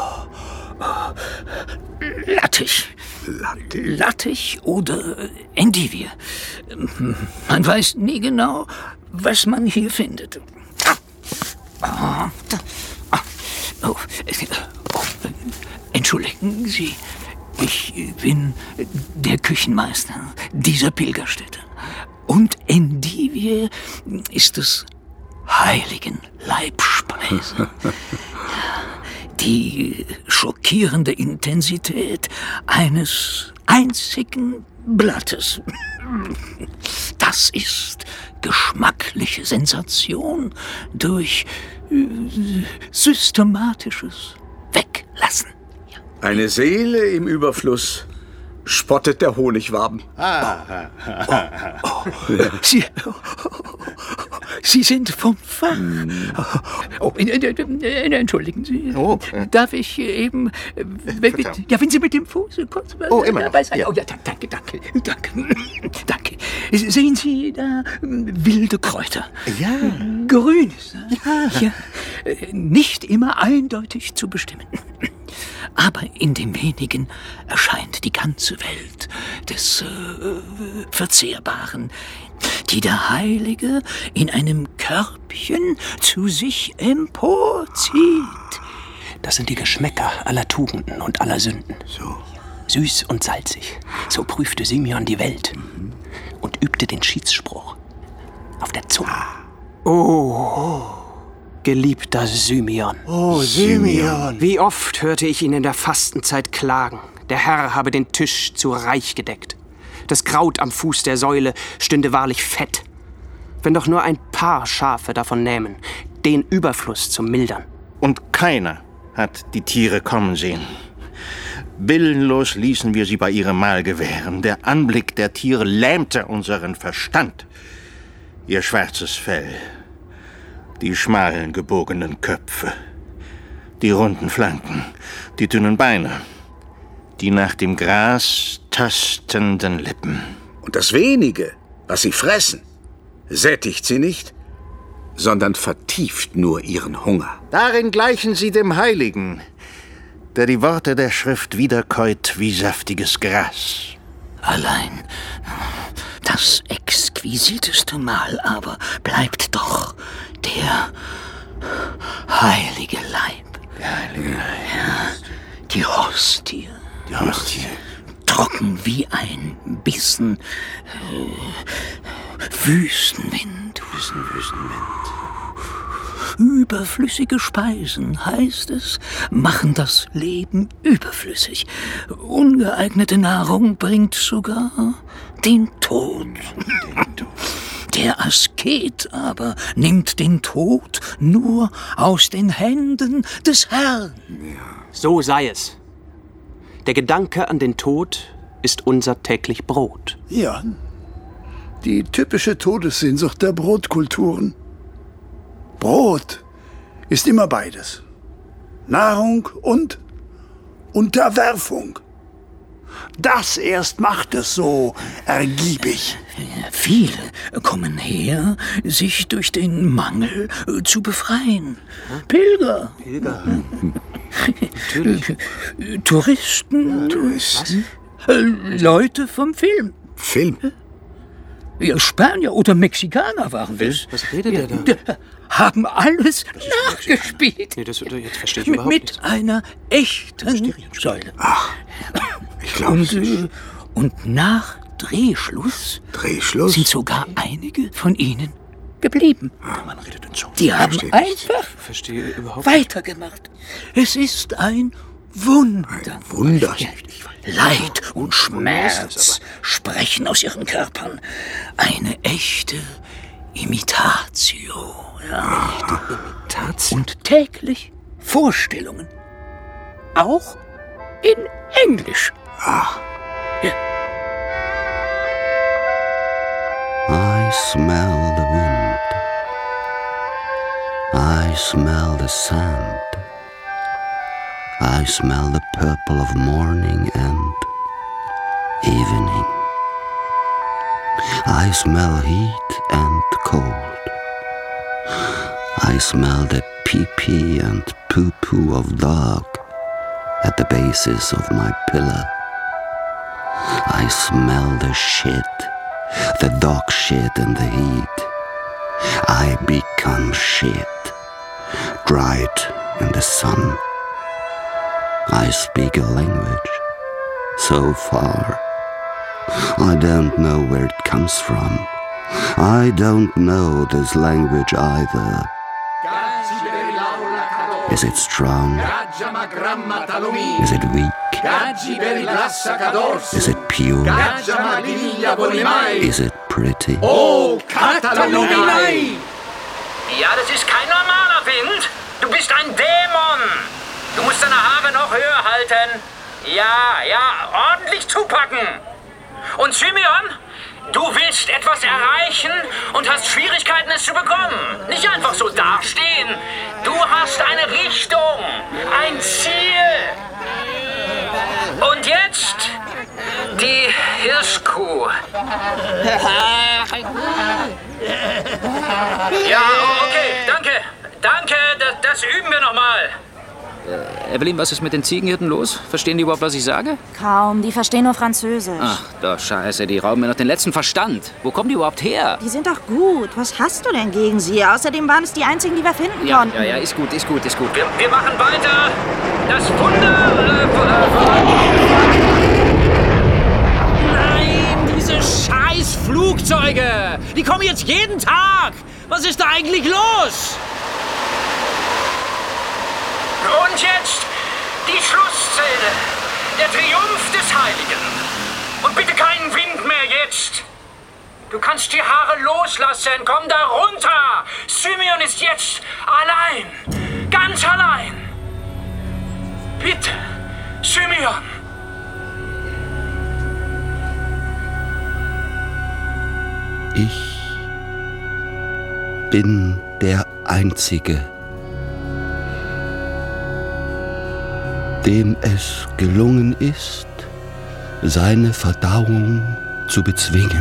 Lattich. Lattich. Lattich oder Endivie. Man weiß nie genau, was man hier findet. Oh, oh, oh, entschuldigen Sie, ich bin der Küchenmeister dieser Pilgerstätte. Und Endivie ist des heiligen Leibspeise. Die schockierende Intensität eines einzigen Blattes. Das ist geschmackliche Sensation durch äh, systematisches Weglassen. Eine Seele im Überfluss spottet der Honigwaben. Ah. Oh, oh, oh. Sie, oh, Sie sind vom Fach. Oh, entschuldigen Sie. Oh. Darf ich eben... Ja, wenn Sie mit dem Fuß kurz oh, immer dabei sein. Ja. Oh, ja, danke, danke, danke. Danke. Sehen Sie da wilde Kräuter? Ja. Grünes. Ja. Ja. Nicht immer eindeutig zu bestimmen. Aber in dem wenigen erscheint die ganze Welt des äh, Verzehrbaren, die der Heilige in einem Körbchen zu sich emporzieht. Das sind die Geschmäcker aller Tugenden und aller Sünden. So. Süß und salzig. So prüfte Simeon die Welt mhm. und übte den Schiedsspruch auf der Zunge. Oh, geliebter Simeon. Oh, Simeon. Wie oft hörte ich ihn in der Fastenzeit klagen. Der Herr habe den Tisch zu reich gedeckt. Das Kraut am Fuß der Säule stünde wahrlich fett. Wenn doch nur ein paar Schafe davon nähmen, den Überfluss zu mildern. Und keiner hat die Tiere kommen sehen. Willenlos ließen wir sie bei ihrem Mahl gewähren. Der Anblick der Tiere lähmte unseren Verstand. Ihr schwarzes Fell, die schmalen, gebogenen Köpfe, die runden Flanken, die dünnen Beine, die nach dem Gras tastenden Lippen. Und das Wenige, was sie fressen, sättigt sie nicht, sondern vertieft nur ihren Hunger. Darin gleichen sie dem Heiligen, der die Worte der Schrift wiederkäut wie saftiges Gras. Allein das exquisiteste Mahl aber bleibt doch der heilige Leib. Der heilige Leib. Ja, die Hostie. Die Hostie. Trocken wie ein Bissen äh, Wüstenwind. Wüsten, Wüstenwind. Überflüssige Speisen, heißt es, machen das Leben überflüssig. Ungeeignete Nahrung bringt sogar den Tod. Den Tod. Der Asket aber nimmt den Tod nur aus den Händen des Herrn. Ja. So sei es. Der Gedanke an den Tod ist unser täglich Brot. Ja, die typische Todessehnsucht der Brotkulturen. Brot ist immer beides. Nahrung und Unterwerfung. Das erst macht es so ergiebig. Viele kommen her, sich durch den Mangel zu befreien. Pilger. Pilger. Natürlich. Touristen. Ja, Touristen. Leute vom Film. Film? Ja, Spanier oder Mexikaner waren das. Was redet ja, der da? Die haben alles nachgespielt. Nee, das, jetzt verstehe ich überhaupt Mit nichts. einer echten Säule. Ach, ich glaube und, äh, und nach Drehschluss, Drehschluss sind sogar einige von ihnen geblieben. Ah, man redet in Zungen. Die haben Verstehe einfach verstehe überhaupt weitergemacht. Es ist ein Wunder. Ein Wunder. Leid und Schmerz sprechen aus ihren Körpern. Eine echte Imitatio. Ja. Imitatio. Und täglich Vorstellungen. Auch in Englisch. Ach. Ja. I smell the wind. I smell the sand. I smell the purple of morning and evening. I smell heat and cold. I smell the pee-pee and poo-poo of dog at the basis of my pillow. I smell the shit, the dog shit and the heat. I become shit, dried in the sun. I speak a language so far. I don't know where it comes from. I don't know this language either. Is it strong? Is it weak? Is it pure? Is it pretty? Oh, Cataluminai! Ja, das ist kein normaler Wind. Du bist ein Dämon. Du musst deine Haare noch höher halten. Ja, ja, ordentlich zupacken. Und Symeon, du willst etwas erreichen und hast Schwierigkeiten, es zu bekommen. Nicht einfach so dastehen. Du hast eine Richtung, ein Ziel. Und jetzt die Hirschkuh. Ja, okay, danke. Danke, das, das üben wir noch mal. Äh, Evelyn, was ist mit den Ziegenhirten los? Verstehen die überhaupt, was ich sage? Kaum, die verstehen nur Französisch. Ach, doch Scheiße, die rauben mir noch den letzten Verstand. Wo kommen die überhaupt her? Die sind doch gut. Was hast du denn gegen sie? Außerdem waren es die einzigen, die wir finden Ja, konnten. ja, ja, ist gut, ist gut, ist gut. Wir, wir machen weiter. Das Wunder... Äh, Nein, diese scheiß Flugzeuge! Die kommen jetzt jeden Tag! Was ist da eigentlich los? Und jetzt die Schlussszene. Der Triumph des Heiligen. Und bitte keinen Wind mehr jetzt. Du kannst die Haare loslassen. Komm da runter. Symeon ist jetzt allein. Ganz allein. Bitte, Symeon. Ich bin der Einzige, dem es gelungen ist, seine Verdauung zu bezwingen.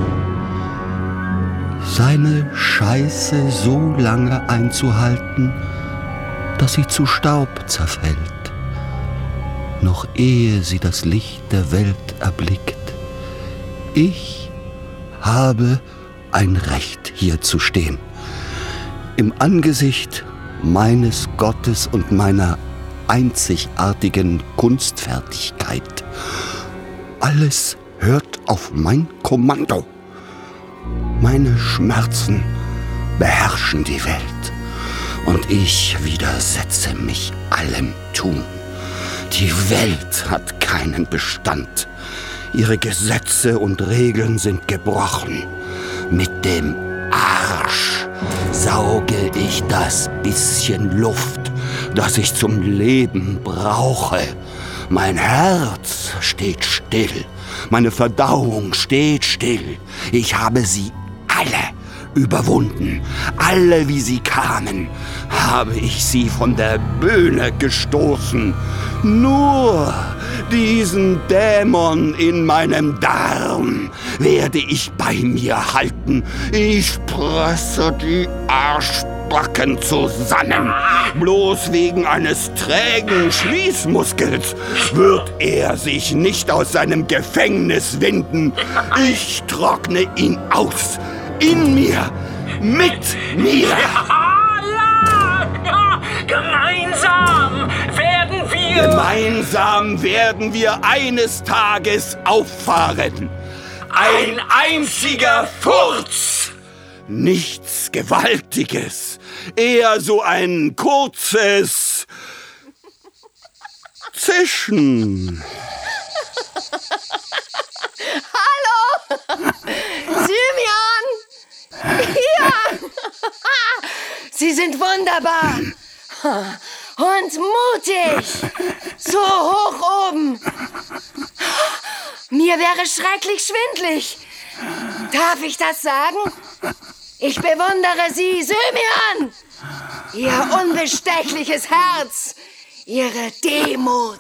Seine Scheiße so lange einzuhalten, dass sie zu Staub zerfällt, noch ehe sie das Licht der Welt erblickt. Ich habe ein Recht, hier zu stehen. Im Angesicht meines Gottes und meiner einzigartigen Kunstfertigkeit. Alles hört auf mein Kommando. Meine Schmerzen beherrschen die Welt und ich widersetze mich allem Tun. Die Welt hat keinen Bestand. Ihre Gesetze und Regeln sind gebrochen. Mit dem Arsch sauge ich das bisschen Luft, das ich zum Leben brauche. Mein Herz steht still, meine Verdauung steht still. Ich habe sie alle überwunden. Alle, wie sie kamen, habe ich sie von der Bühne gestoßen. Nur diesen Dämon in meinem Darm werde ich bei mir halten. Ich presse die Arschbacken Backen zusammen. Bloß wegen eines trägen Schließmuskels wird er sich nicht aus seinem Gefängnis winden. Ich trockne ihn aus. In mir. Mit mir. Ja, ja, ja. Gemeinsam werden wir... Gemeinsam werden wir eines Tages auffahren. Ein einziger Furz. Nichts Gewaltiges. Eher so ein kurzes Zischen. Hallo! Symeon! Hier! Sie sind wunderbar und mutig. So hoch oben. Mir wäre schrecklich schwindlig. Darf ich das sagen? Ich bewundere Sie, Symeon! Ihr unbestechliches Herz, Ihre Demut,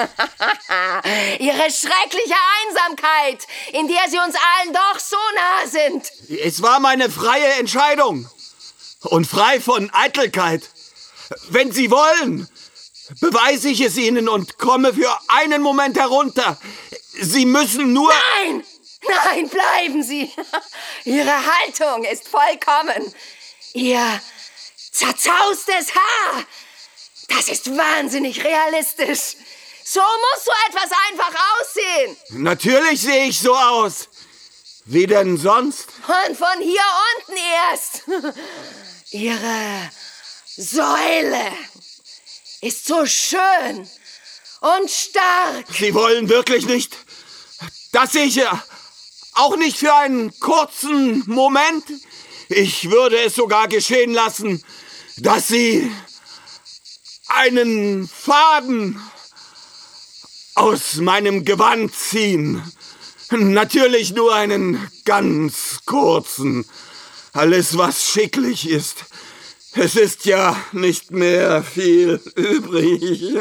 Ihre schreckliche Einsamkeit, in der Sie uns allen doch so nah sind. Es war meine freie Entscheidung und frei von Eitelkeit. Wenn Sie wollen, beweise ich es Ihnen und komme für einen Moment herunter. Sie müssen nur... Nein! Nein, bleiben Sie! Ihre Haltung ist vollkommen. Ihr zerzaustes Haar, das ist wahnsinnig realistisch. So muss so etwas einfach aussehen. Natürlich sehe ich so aus. Wie denn sonst? Und von hier unten erst. Ihre Säule ist so schön und stark. Sie wollen wirklich nicht, dass ich... Auch nicht für einen kurzen Moment. Ich würde es sogar geschehen lassen, dass Sie einen Faden aus meinem Gewand ziehen. Natürlich nur einen ganz kurzen. Alles, was schicklich ist. Es ist ja nicht mehr viel übrig.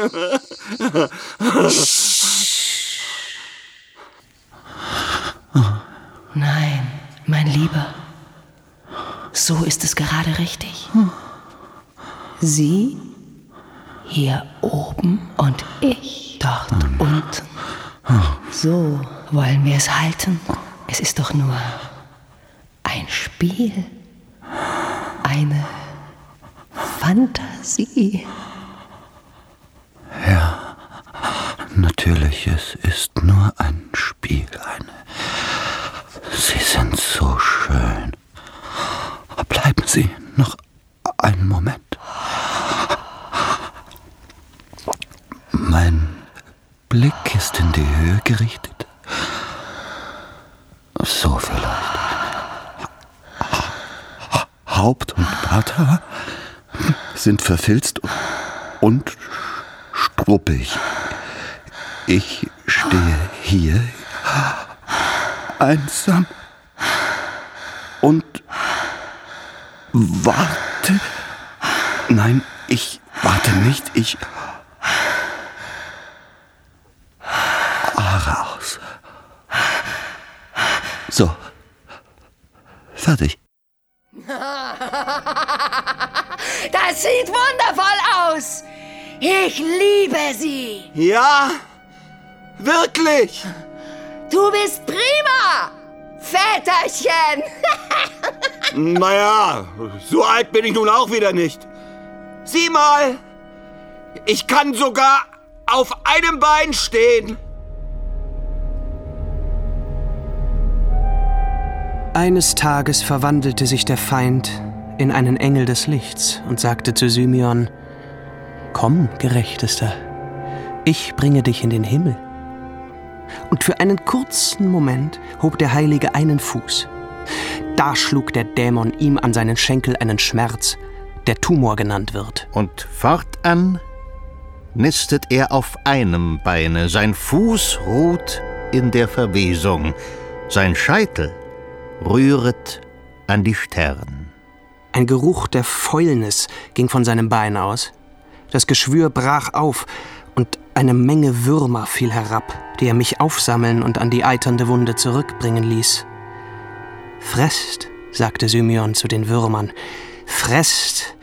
Nein, mein Lieber, so ist es gerade richtig. Sie hier oben und ich dort unten. So wollen wir es halten. Es ist doch nur ein Spiel, eine Fantasie. Ja, natürlich, es ist nur ein Spiel, eine... Sie sind so schön. Bleiben Sie noch einen Moment. Mein Blick ist in die Höhe gerichtet. So vielleicht. Haupt und Barthaar sind verfilzt und struppig. Ich stehe hier einsam und warte. Nein, ich warte nicht. Ich atme aus. So. Fertig. Das sieht wundervoll aus. Ich liebe Sie. Ja, wirklich. Du bist prima, Väterchen. Naja, so alt bin ich nun auch wieder nicht. Sieh mal, ich kann sogar auf einem Bein stehen. Eines Tages verwandelte sich der Feind in einen Engel des Lichts und sagte zu Symeon: Komm, Gerechtester, ich bringe dich in den Himmel. Und für einen kurzen Moment hob der Heilige einen Fuß. Da schlug der Dämon ihm an seinen Schenkel einen Schmerz, der Tumor genannt wird. Und fortan nistet er auf einem Beine, sein Fuß ruht in der Verwesung, sein Scheitel rühret an die Sterne. Ein Geruch der Fäulnis ging von seinem Bein aus. Das Geschwür brach auf und eine Menge Würmer fiel herab, die er mich aufsammeln und an die eiternde Wunde zurückbringen ließ. Fresst, sagte Symeon zu den Würmern, fresst,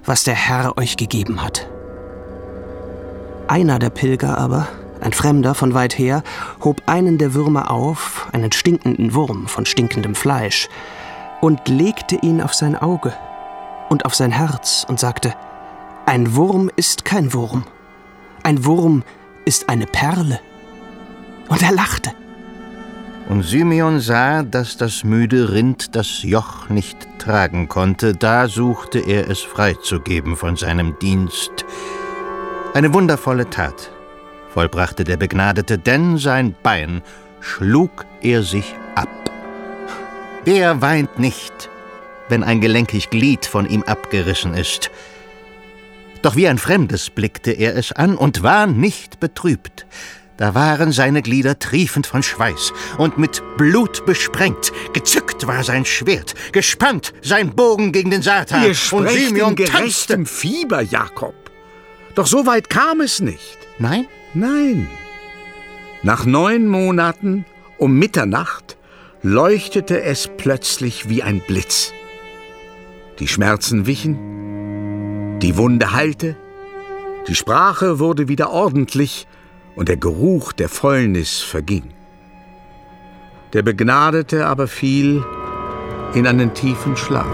was der Herr euch gegeben hat. Einer der Pilger aber, ein Fremder von weit her, hob einen der Würmer auf, einen stinkenden Wurm von stinkendem Fleisch, und legte ihn auf sein Auge und auf sein Herz und sagte: Ein Wurm ist kein Wurm, ein Wurm ist eine Perle. Und er lachte. Und Symeon sah, dass das müde Rind das Joch nicht tragen konnte. Da suchte er es freizugeben von seinem Dienst. Eine wundervolle Tat vollbrachte der Begnadete, denn sein Bein schlug er sich ab. Wer weint nicht, wenn ein gelenkig Glied von ihm abgerissen ist? Doch wie ein Fremdes blickte er es an und war nicht betrübt. Da waren seine Glieder triefend von Schweiß und mit Blut besprengt. Gezückt war sein Schwert, gespannt sein Bogen gegen den Satan. Ihr sprecht und Symeon in gerechtem Fieber, Jakob. Doch so weit kam es nicht. Nein? Nein. Nach neun Monaten um Mitternacht leuchtete es plötzlich wie ein Blitz. Die Schmerzen wichen, die Wunde heilte, die Sprache wurde wieder ordentlich und der Geruch der Fäulnis verging. Der Begnadete aber fiel in einen tiefen Schlaf.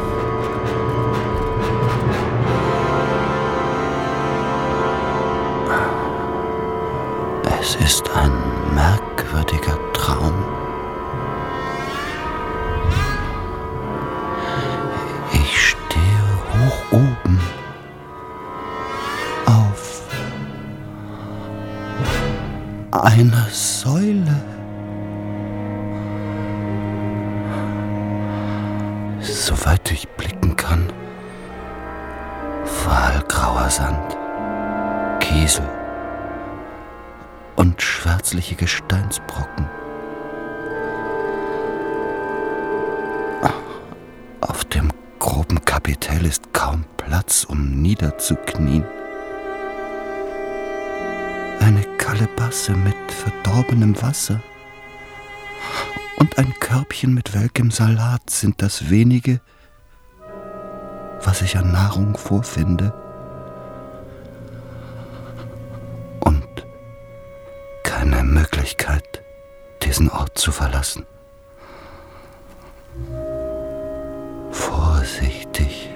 Es ist ein merkwürdiger Traum. Ich stehe hoch oben auf einer Säule. Soweit ich blicken kann, fahlgrauer Sand, Kiesel und schwärzliche Gesteinsbrocken. Auf dem groben Kapitell ist kaum Platz, um niederzuknien. Eine Kalebasse mit verdorbenem Wasser und ein Körbchen mit welkem Salat sind das wenige, was ich an Nahrung vorfinde. Und keine Möglichkeit, diesen Ort zu verlassen. Vorsichtig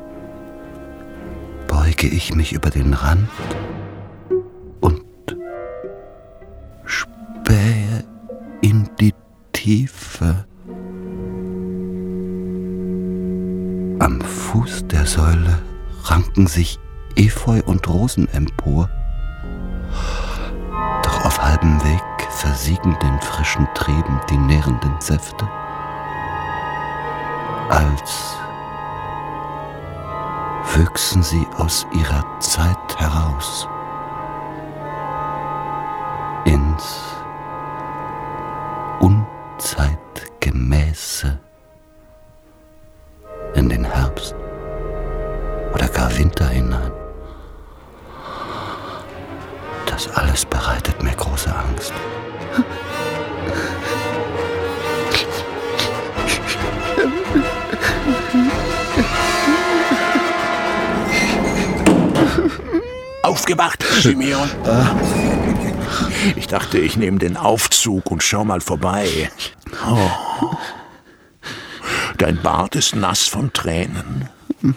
beuge ich mich über den Rand und spähe in die Tiefe. Am Fuß der Säule ranken sich Efeu und Rosen empor. Doch auf halbem Weg versiegen den frischen Trieben die nährenden Säfte. Als wüchsen sie aus ihrer Zeit heraus ins Unzeitgemäße, in den Herbst oder gar Winter hinein. Das alles bereitet mir große Angst. Aufgewacht, Symeon? Ich dachte, ich nehme den Aufzug und schau mal vorbei. Oh. Dein Bart ist nass von Tränen.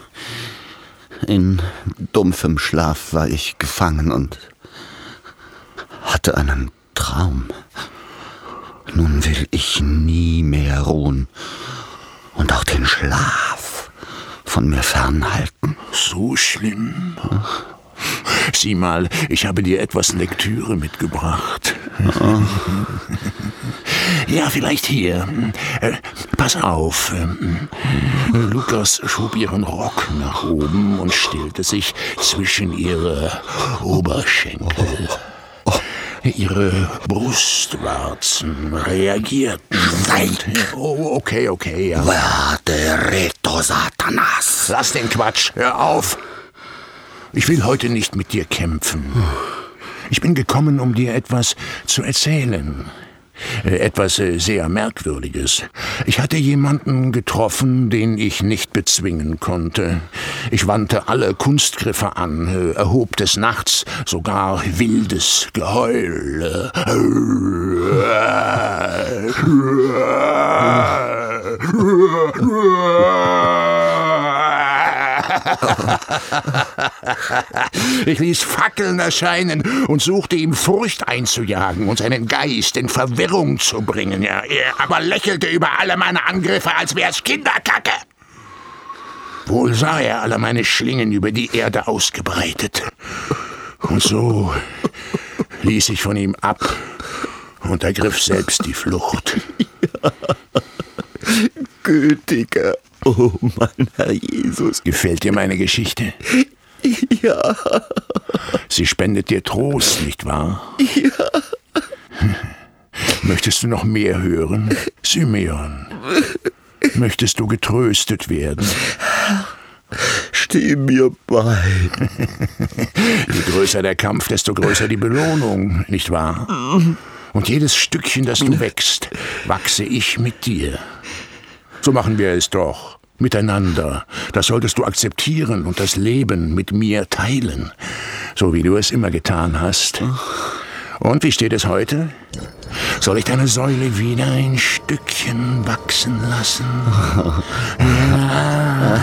In dumpfem Schlaf war ich gefangen und hatte einen Traum. Nun will ich nie mehr ruhen und auch den Schlaf von mir fernhalten. So schlimm? Sieh mal, ich habe dir etwas Lektüre mitgebracht. Oh. Ja, vielleicht hier. Äh, pass auf. Lukas schob ihren Rock nach oben und stellte sich zwischen ihre Oberschenkel. Ihre Brustwarzen reagierten. Seid! Oh, okay, okay, ja. Werde Reto Satanas! Lass den Quatsch, hör auf! Ich will heute nicht mit dir kämpfen. Ich bin gekommen, um dir etwas zu erzählen. Äh, etwas äh, sehr Merkwürdiges. Ich hatte jemanden getroffen, den ich nicht bezwingen konnte. Ich wandte alle Kunstgriffe an, äh, erhob des Nachts sogar wildes Geheul. Ich ließ Fackeln erscheinen und suchte ihm Furcht einzujagen und seinen Geist in Verwirrung zu bringen. Ja, er aber lächelte über alle meine Angriffe, als wär's Kinderkacke. Wohl sah er alle meine Schlingen über die Erde ausgebreitet. Und so ließ ich von ihm ab und ergriff selbst die Flucht. Ja. Gütiger, oh mein Herr Jesus. Gefällt dir meine Geschichte? Ja. Sie spendet dir Trost, nicht wahr? Ja. Möchtest du noch mehr hören? Symeon, möchtest du getröstet werden? Steh mir bei. Je größer der Kampf, desto größer die Belohnung, nicht wahr? Und jedes Stückchen, das du wächst, wachse ich mit dir. So machen wir es doch. Miteinander. Das solltest du akzeptieren und das Leben mit mir teilen. So wie du es immer getan hast. Und wie steht es heute? Soll ich deine Säule wieder ein Stückchen wachsen lassen? Ja.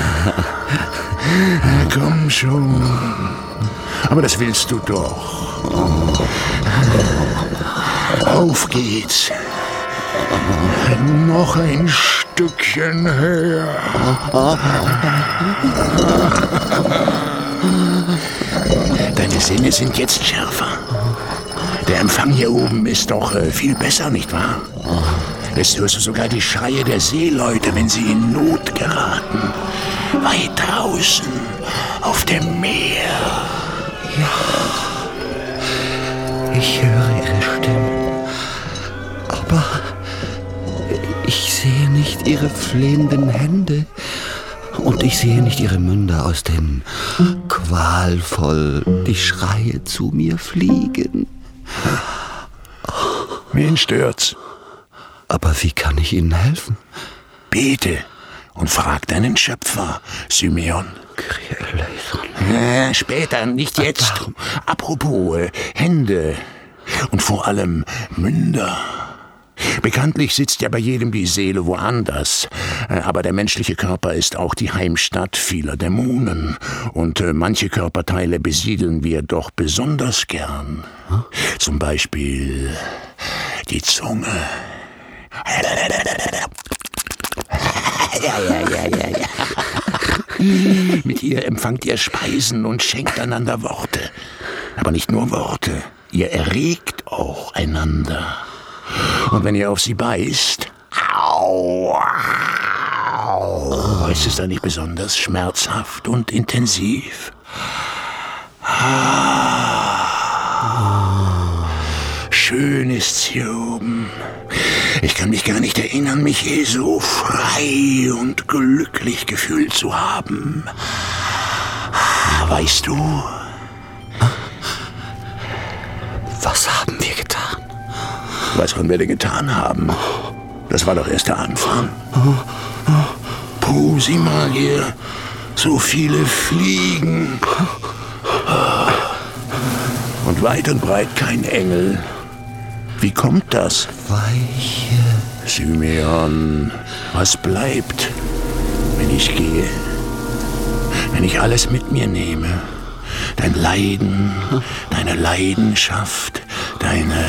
Komm schon. Aber das willst du doch. Auf geht's. Noch ein Stückchen höher. Deine Sinne sind jetzt schärfer. Der Empfang hier oben ist doch äh, viel besser, nicht wahr? Jetzt hörst du sogar die Schreie der Seeleute, wenn sie in Not geraten. Weit draußen, auf dem Meer. Ja, ich höre ihre Stimme. Aber ich sehe nicht ihre flehenden Hände. Und ich sehe nicht ihre Münder, aus denen qualvoll die Schreie zu mir fliegen. Wen stört's? Aber wie kann ich Ihnen helfen? Bete und frag deinen Schöpfer, Symeon. Äh, später, nicht jetzt. Apropos, äh, Hände und vor allem Münder. Bekanntlich sitzt ja bei jedem die Seele woanders, aber der menschliche Körper ist auch die Heimstatt vieler Dämonen und manche Körperteile besiedeln wir doch besonders gern. Zum Beispiel die Zunge. Ja, ja, ja, ja, ja. Mit ihr empfangt ihr Speisen und schenkt einander Worte. Aber nicht nur Worte, ihr erregt auch einander. Und wenn ihr auf sie beißt, au, au, ist es dann nicht besonders schmerzhaft und intensiv? Ah, schön ist's hier oben. Ich kann mich gar nicht erinnern, mich je so frei und glücklich gefühlt zu haben. Weißt du? Was haben wir getan? Was können wir denn getan haben? Das war doch erst der Anfang. Puh, sieh mal hier. So viele Fliegen. Und weit und breit kein Engel. Wie kommt das? Weiche. Symeon, was bleibt, wenn ich gehe? Wenn ich alles mit mir nehme? Dein Leiden, deine Leidenschaft, deine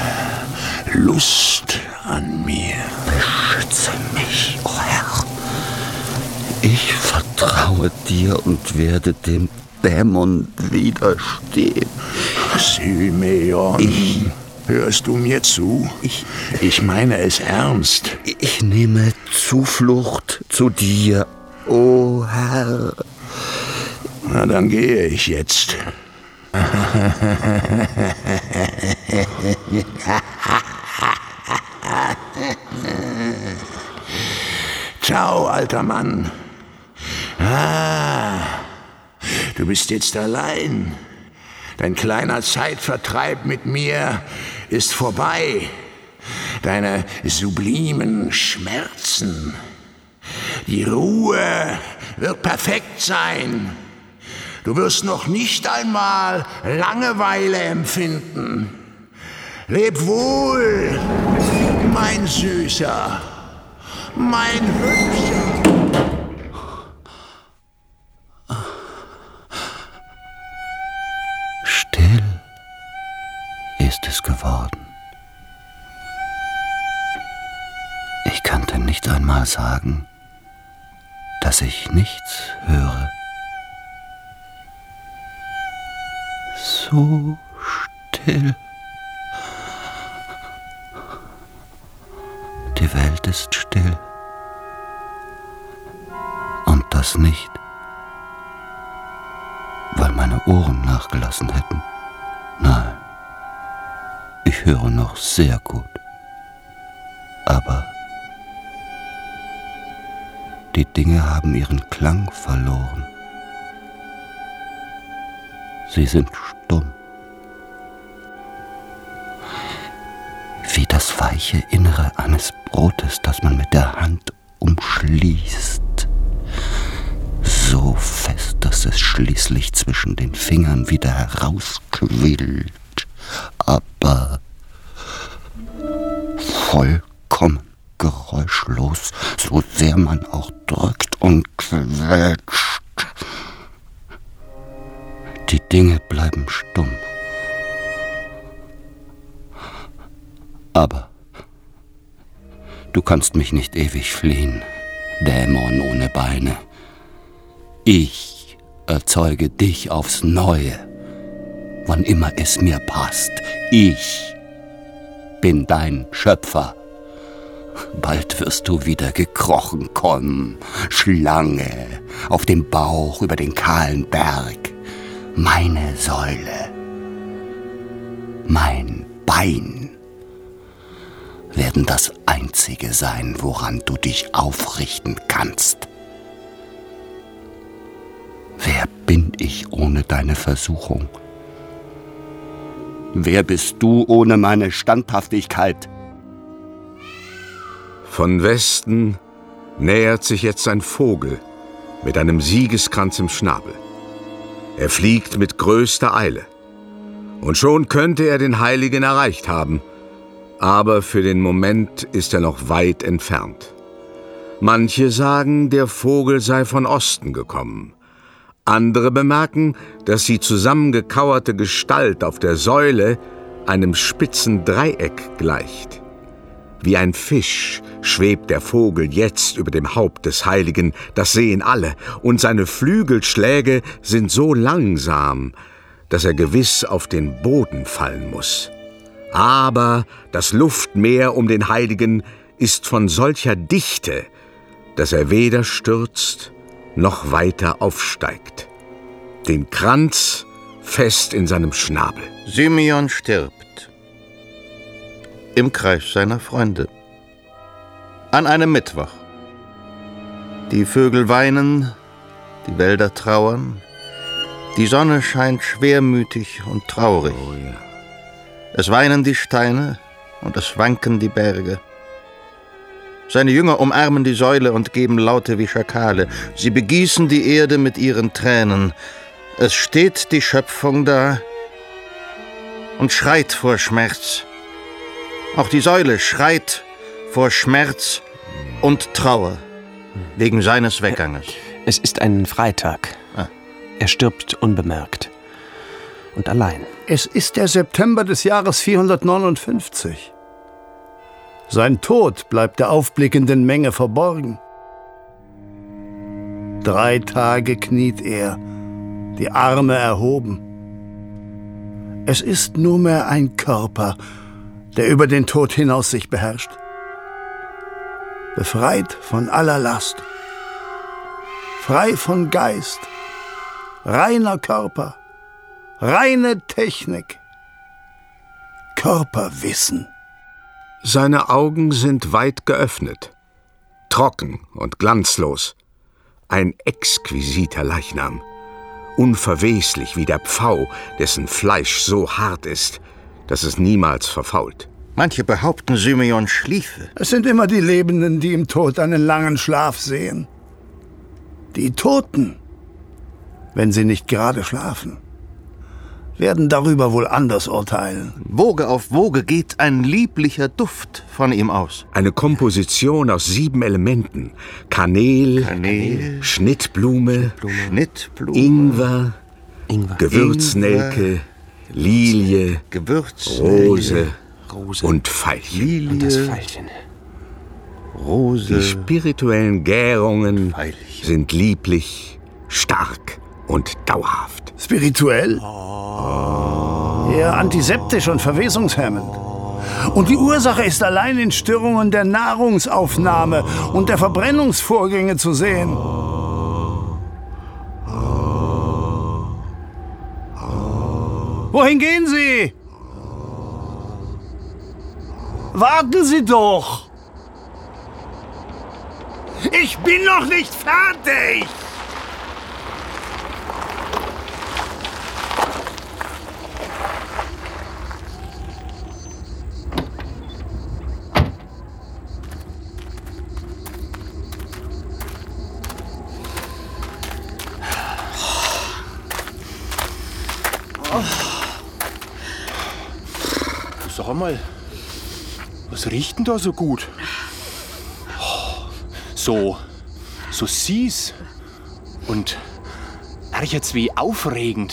Lust an mir. Beschütze mich, o oh Herr. Ich vertraue dir und werde dem Dämon widerstehen. Symeon, ich, hörst du mir zu? Ich, ich meine es ernst. Ich nehme Zuflucht zu dir, o oh Herr. Na, dann gehe ich jetzt. Ciao, alter Mann. Ah, du bist jetzt allein. Dein kleiner Zeitvertreib mit mir ist vorbei. deine sublimen Schmerzen. Die Ruhe wird perfekt sein. Du wirst noch nicht einmal Langeweile empfinden. Leb wohl, mein Süßer, mein Hübscher. Still ist es geworden. Ich könnte nicht einmal sagen, dass ich nichts höre. So still. Die Welt ist still. Und das nicht, weil meine Ohren nachgelassen hätten. Nein, ich höre noch sehr gut. Aber die Dinge haben ihren Klang verloren. Sie sind stumm. Wie das weiche Innere eines Brotes, das man mit der Hand umschließt. So fest, dass es schließlich zwischen den Fingern wieder herausquillt. Aber vollkommen geräuschlos, so sehr man auch drückt und quetscht. Die Dinge bleiben stumm. Aber du kannst mich nicht ewig fliehen, Dämon ohne Beine. Ich erzeuge dich aufs Neue, wann immer es mir passt. Ich bin dein Schöpfer. Bald wirst du wieder gekrochen kommen, Schlange, auf dem Bauch über den kahlen Berg. Meine Säule, mein Bein werden das Einzige sein, woran du dich aufrichten kannst. Wer bin ich ohne deine Versuchung? Wer bist du ohne meine Standhaftigkeit? Von Westen nähert sich jetzt ein Vogel mit einem Siegeskranz im Schnabel. Er fliegt mit größter Eile. Und schon könnte er den Heiligen erreicht haben. Aber für den Moment ist er noch weit entfernt. Manche sagen, der Vogel sei von Osten gekommen. Andere bemerken, dass die zusammengekauerte Gestalt auf der Säule einem spitzen Dreieck gleicht. Wie ein Fisch schwebt der Vogel jetzt über dem Haupt des Heiligen, das sehen alle, und seine Flügelschläge sind so langsam, dass er gewiss auf den Boden fallen muss. Aber das Luftmeer um den Heiligen ist von solcher Dichte, dass er weder stürzt noch weiter aufsteigt. Den Kranz fest in seinem Schnabel. Simeon stirbt. Im Kreis seiner Freunde. An einem Mittwoch. Die Vögel weinen, die Wälder trauern, die Sonne scheint schwermütig und traurig. Oh ja. Es weinen die Steine und es wanken die Berge. Seine Jünger umarmen die Säule und geben Laute wie Schakale. Sie begießen die Erde mit ihren Tränen. Es steht die Schöpfung da und schreit vor Schmerz. Auch die Säule schreit vor Schmerz und Trauer wegen seines Wegganges. Es ist ein Freitag. Ah. Er stirbt unbemerkt und allein. Es ist der September des Jahres vierhundertneunundfünfzig. Sein Tod bleibt der aufblickenden Menge verborgen. Drei Tage kniet er, die Arme erhoben. Es ist nur mehr ein Körper, der über den Tod hinaus sich beherrscht. Befreit von aller Last, frei von Geist, reiner Körper, reine Technik, Körperwissen. Seine Augen sind weit geöffnet, trocken und glanzlos. Ein exquisiter Leichnam, unverweslich wie der Pfau, dessen Fleisch so hart ist, dass es niemals verfault. Manche behaupten, Symeon schliefe. Es sind immer die Lebenden, die im Tod einen langen Schlaf sehen. Die Toten, wenn sie nicht gerade schlafen, werden darüber wohl anders urteilen. Woge auf Woge geht ein lieblicher Duft von ihm aus. Eine Komposition aus sieben Elementen. Kanel, Kanel Schnittblume, Schnittblume, Ingwer, Ingwer Gewürznelke, Ingwer, Lilie, Gewürznelke, Rose, Rose und Veilchen. Lilie, Und das Veilchen. Rose. Die spirituellen Gärungen Veilchen. sind lieblich, stark und dauerhaft. Spirituell? Oh. Eher antiseptisch und verwesungshemmend. Und die Ursache ist allein in Störungen der Nahrungsaufnahme und der Verbrennungsvorgänge zu sehen. Wohin gehen Sie? Warten Sie doch! Ich bin noch nicht fertig! Sag mal, was riecht denn da so gut? So, so süß und jetzt wie aufregend.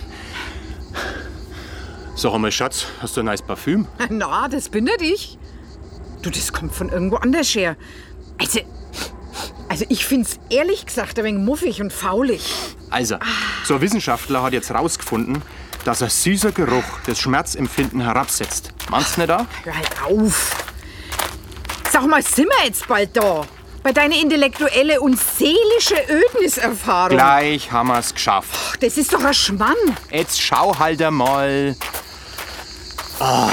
Sag mal, Schatz, hast du ein neues Parfüm? Na, das bin nicht ich. Du, das kommt von irgendwo anders her. Also, also ich find's ehrlich gesagt ein wenig muffig und faulig. Also, so ein Wissenschaftler hat jetzt rausgefunden, dass ein süßer Geruch das Schmerzempfinden herabsetzt. Meinst du nicht da? Hör halt auf. Sag mal, sind wir jetzt bald da? Bei deiner intellektuelle und seelische Ödniserfahrung. Gleich haben wir's geschafft. Ach, das ist doch ein Schmann. Jetzt schau halt einmal. Oh,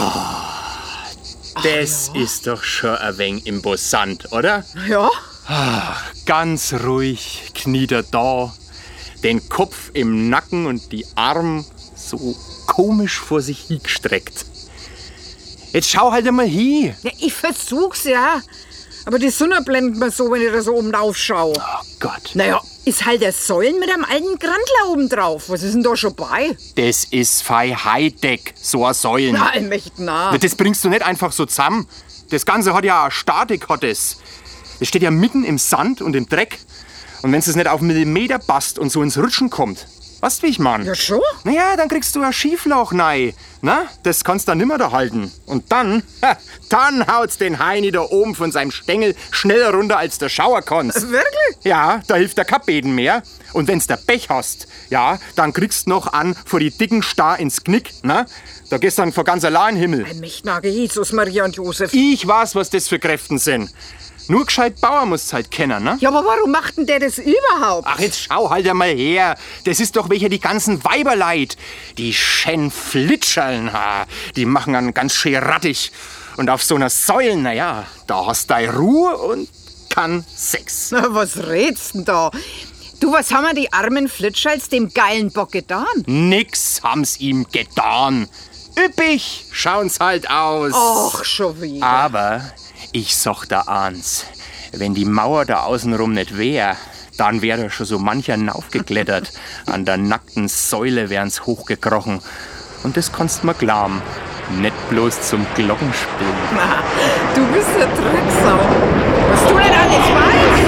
das ja. ist doch schon ein wenig imposant, oder? Ja. Ach, ganz ruhig kniet er da, den Kopf im Nacken und die Arme so komisch vor sich hingestreckt. Jetzt schau halt einmal hin. Ja, ich versuch's, ja. Aber die Sonne blendet mir so, wenn ich da so oben drauf schaue. Oh Gott. Naja, ist halt der Säulen mit einem alten Grandler oben drauf. Was ist denn da schon bei? Das ist fei Hightech, so ein Säulen. Na, allmächtig nah. Das bringst du nicht einfach so zusammen. Das Ganze hat ja eine Statik, hat es. Das steht ja mitten im Sand und im Dreck. Und wenn es nicht auf einen Millimeter passt und so ins Rutschen kommt, weißt du, wie ich mein? Ja, schon. Naja, dann kriegst du ein Schiefloch rein. Na, das kannst du nimmer da halten. Und dann, ha, dann haut's den Heini da oben von seinem Stängel schneller runter, als der Schauer kannst. Wirklich? Ja, da hilft der Kappbeten mehr. Und wenn's der Pech hast, ja, dann kriegst du noch an vor die dicken Star ins Knick, na? Da gehst du dann vor ganz allein Himmel. Ein Mächtnage Jesus, Maria und Josef. Ich weiß, was das für Kräften sind. Nur gescheit Bauer musst halt kennen, ne? Ja, aber warum macht denn der das überhaupt? Ach, jetzt schau halt einmal her. Das ist doch welcher die ganzen Weiberleid. Die schön flitscherln, ha. Die machen dann ganz schön rattig. Und auf so einer Säule, na ja, da hast du Ruhe und kann Sex. Na, was redst denn da? Du, was haben wir die armen Flitscherls dem geilen Bock getan? Nix haben's ihm getan. Üppig schauen's halt aus. Ach, schon wieder. Aber ich sag da eins, wenn die Mauer da außenrum nicht wär, dann wär da schon so mancher aufgeklettert. An der nackten Säule wären's hochgekrochen. Und das kannst mir glauben, nicht bloß zum Glockenspielen. Na, du bist der Drecksau. Was du denn alles weißt?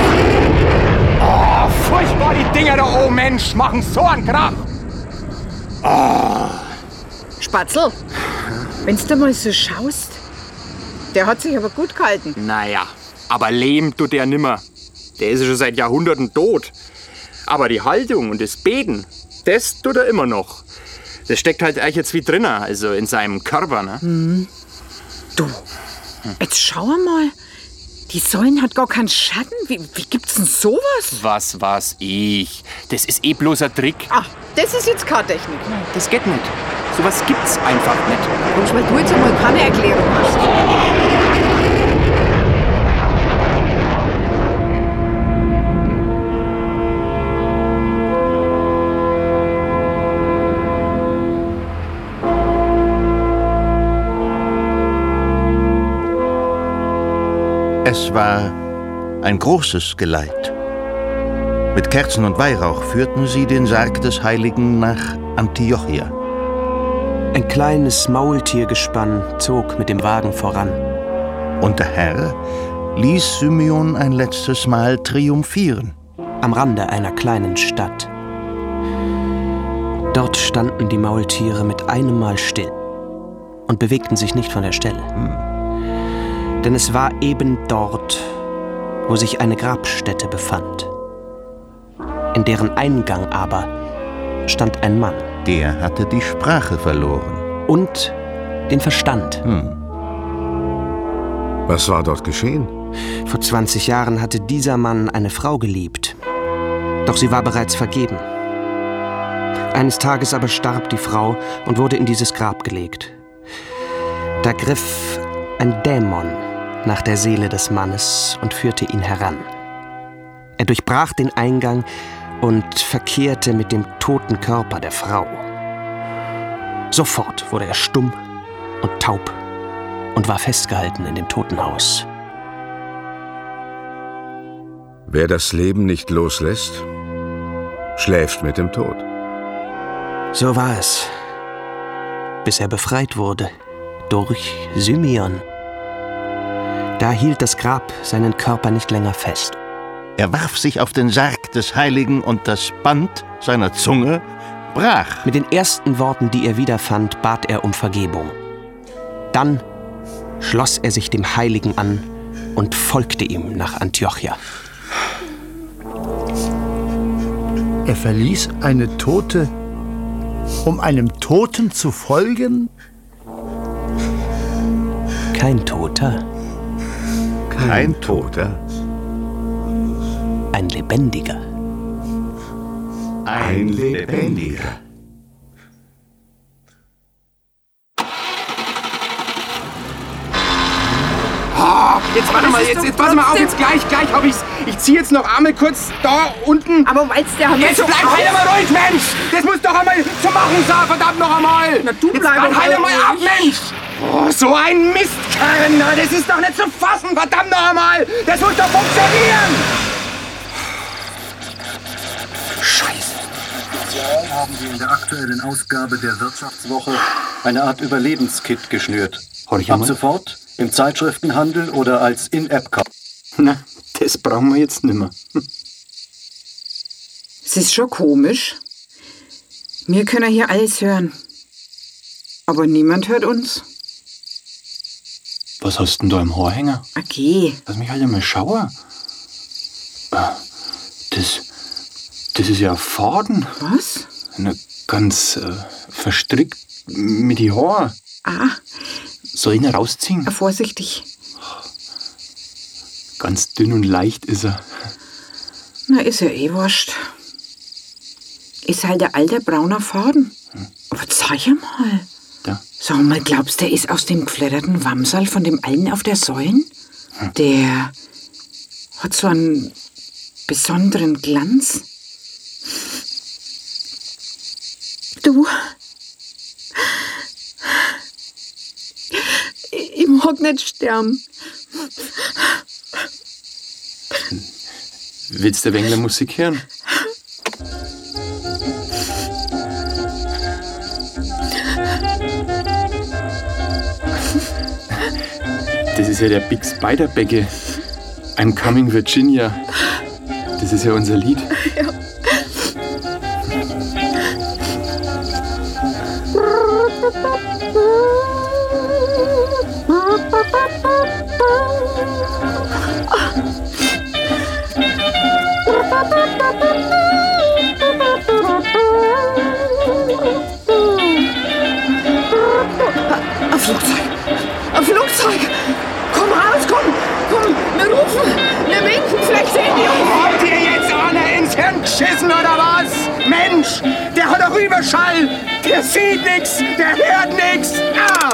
Oh, furchtbar, die Dinger da oben, Mensch, machen so einen Krach. Oh. Spatzel, wenn's du mal so schaust, der hat sich aber gut gehalten. Naja, aber leben tut der nimmer. Der ist ja schon seit Jahrhunderten tot. Aber die Haltung und das Beten, das tut er immer noch. Das steckt halt eigentlich jetzt wie drinnen, also in seinem Körper, ne? Mhm. Du, jetzt schau mal. Die Säulen hat gar keinen Schatten. Wie, wie gibt's denn sowas? Was weiß ich? Das ist eh bloß ein Trick. Ach, das ist jetzt keine Technik. Das geht nicht. Sowas gibt's einfach nicht. Und weil du jetzt einmal keine Erklärung hast. Es war ein großes Geleit. Mit Kerzen und Weihrauch führten sie den Sarg des Heiligen nach Antiochia. Ein kleines Maultiergespann zog mit dem Wagen voran. Und der Herr ließ Symeon ein letztes Mal triumphieren. Am Rande einer kleinen Stadt. Dort standen die Maultiere mit einem Mal still und bewegten sich nicht von der Stelle. Hm. Denn es war eben dort, wo sich eine Grabstätte befand. In deren Eingang aber stand ein Mann. Der hatte die Sprache verloren. Und den Verstand. Hm. Was war dort geschehen? Vor zwanzig Jahren hatte dieser Mann eine Frau geliebt. Doch sie war bereits vergeben. Eines Tages aber starb die Frau und wurde in dieses Grab gelegt. Da griff ein Dämon nach der Seele des Mannes und führte ihn heran. Er durchbrach den Eingang und verkehrte mit dem toten Körper der Frau. Sofort wurde er stumm und taub und war festgehalten in dem Totenhaus. Wer das Leben nicht loslässt, schläft mit dem Tod. So war es, bis er befreit wurde durch Symeon. Da hielt das Grab seinen Körper nicht länger fest. Er warf sich auf den Sarg des Heiligen und das Band seiner Zunge brach. Mit den ersten Worten, die er wiederfand, bat er um Vergebung. Dann schloss er sich dem Heiligen an und folgte ihm nach Antiochia. Er verließ eine Tote, um einem Toten zu folgen? Kein Toter. Kein, Kein Toter. Ein Lebendiger. Ein Lebendiger. Oh, jetzt warte mal, jetzt, jetzt pass mal auf, jetzt gleich, gleich hab ich's. Ich zieh jetzt noch Arme kurz da unten. Aber weil's der Jetzt so bleib heil mal ruhig, Mensch! Das muss doch einmal zu machen sein, verdammt noch einmal! Na, du bleib jetzt heil mal ab, ruhig. Mensch! Oh, so ein Mistkern, na, das ist doch nicht zu fassen, verdammt noch einmal! Das muss doch funktionieren! Scheiße. Spezial haben Sie in der aktuellen Ausgabe der Wirtschaftswoche eine Art Überlebenskit geschnürt. Ab sofort im Zeitschriftenhandel oder als In-App-Kauf. Na, das brauchen wir jetzt nimmer. Es ist schon komisch. Wir können hier alles hören. Aber niemand hört uns. Was hast denn da im Haarhänger? Okay. Lass mich halt einmal schauen. Das, das ist ja ein Faden. Was? Na, ganz äh, verstrickt mit die Haare. Ah. Soll ich ihn rausziehen? Vorsichtig. Ganz dünn und leicht ist er. Na, ist ja eh wurscht. Ist halt der alte braune Faden. Hm. Aber zeig mal. Da. Sag mal, glaubst du, der ist aus dem gefledderten Wamsal von dem Alten auf der Säulen? Hm. Der hat so einen besonderen Glanz. Du... Ich mag nicht sterben. Willst du ein wenig Musik hören? Das ist ja der Big Spider-Becke. I'm Coming Virginia. Das ist ja unser Lied. Ja. Ein Flugzeug! Ein Flugzeug! Komm raus, komm! Komm, wir rufen! Wir winken, vielleicht sehen die uns! Habt ihr jetzt einer ins Hirn geschissen, oder was? Mensch, der hat doch Überschall! Der sieht nix, der hört nix! Ah!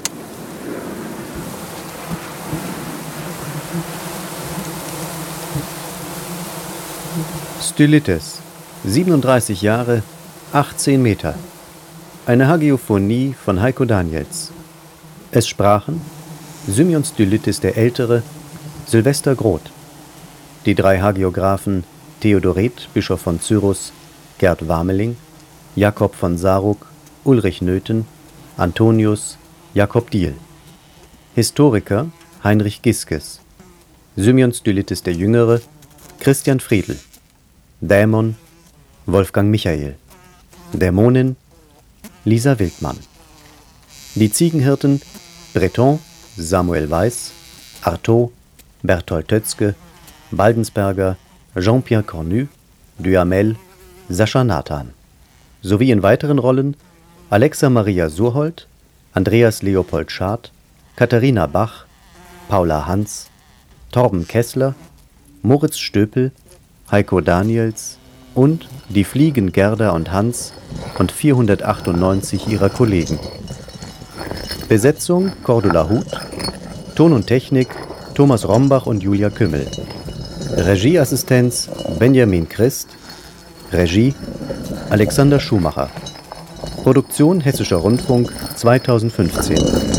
Stylites, siebenunddreißig Jahre, achtzehn Meter. Eine Hagiophonie von Heiko Daniels. Es sprachen Symeon Stylites der Ältere, Sylvester Groth. Die drei Hagiographen Theodoret, Bischof von Cyrus, Gerd Wameling, Jakob von Sarug, Ulrich Nöthen, Antonius, Jakob Diehl. Historiker Heinrich Giskes, Symeon Stylites der Jüngere, Christian Friedl, Dämon Wolfgang Michael, Dämonin Lisa Wildmann. Die Ziegenhirten Breton Samuel Weiß, Artaud Berthold Tötzke, Baldensberger Jean-Pierre Cornu, Duhamel Sascha Nathan. Sowie in weiteren Rollen Alexa Maria Surhold, Andreas Leopold Schad, Katharina Bach, Paula Hans, Torben Kessler, Moritz Stöpel, Heiko Daniels und die Fliegen Gerda und Hans und vierhundertachtundneunzig ihrer Kollegen. Besetzung Cordula Huth, Ton und Technik Thomas Rombach und Julia Kümmel. Regieassistenz Benjamin Christ, Regie Alexander Schumacher. Produktion Hessischer Rundfunk zweitausendfünfzehn.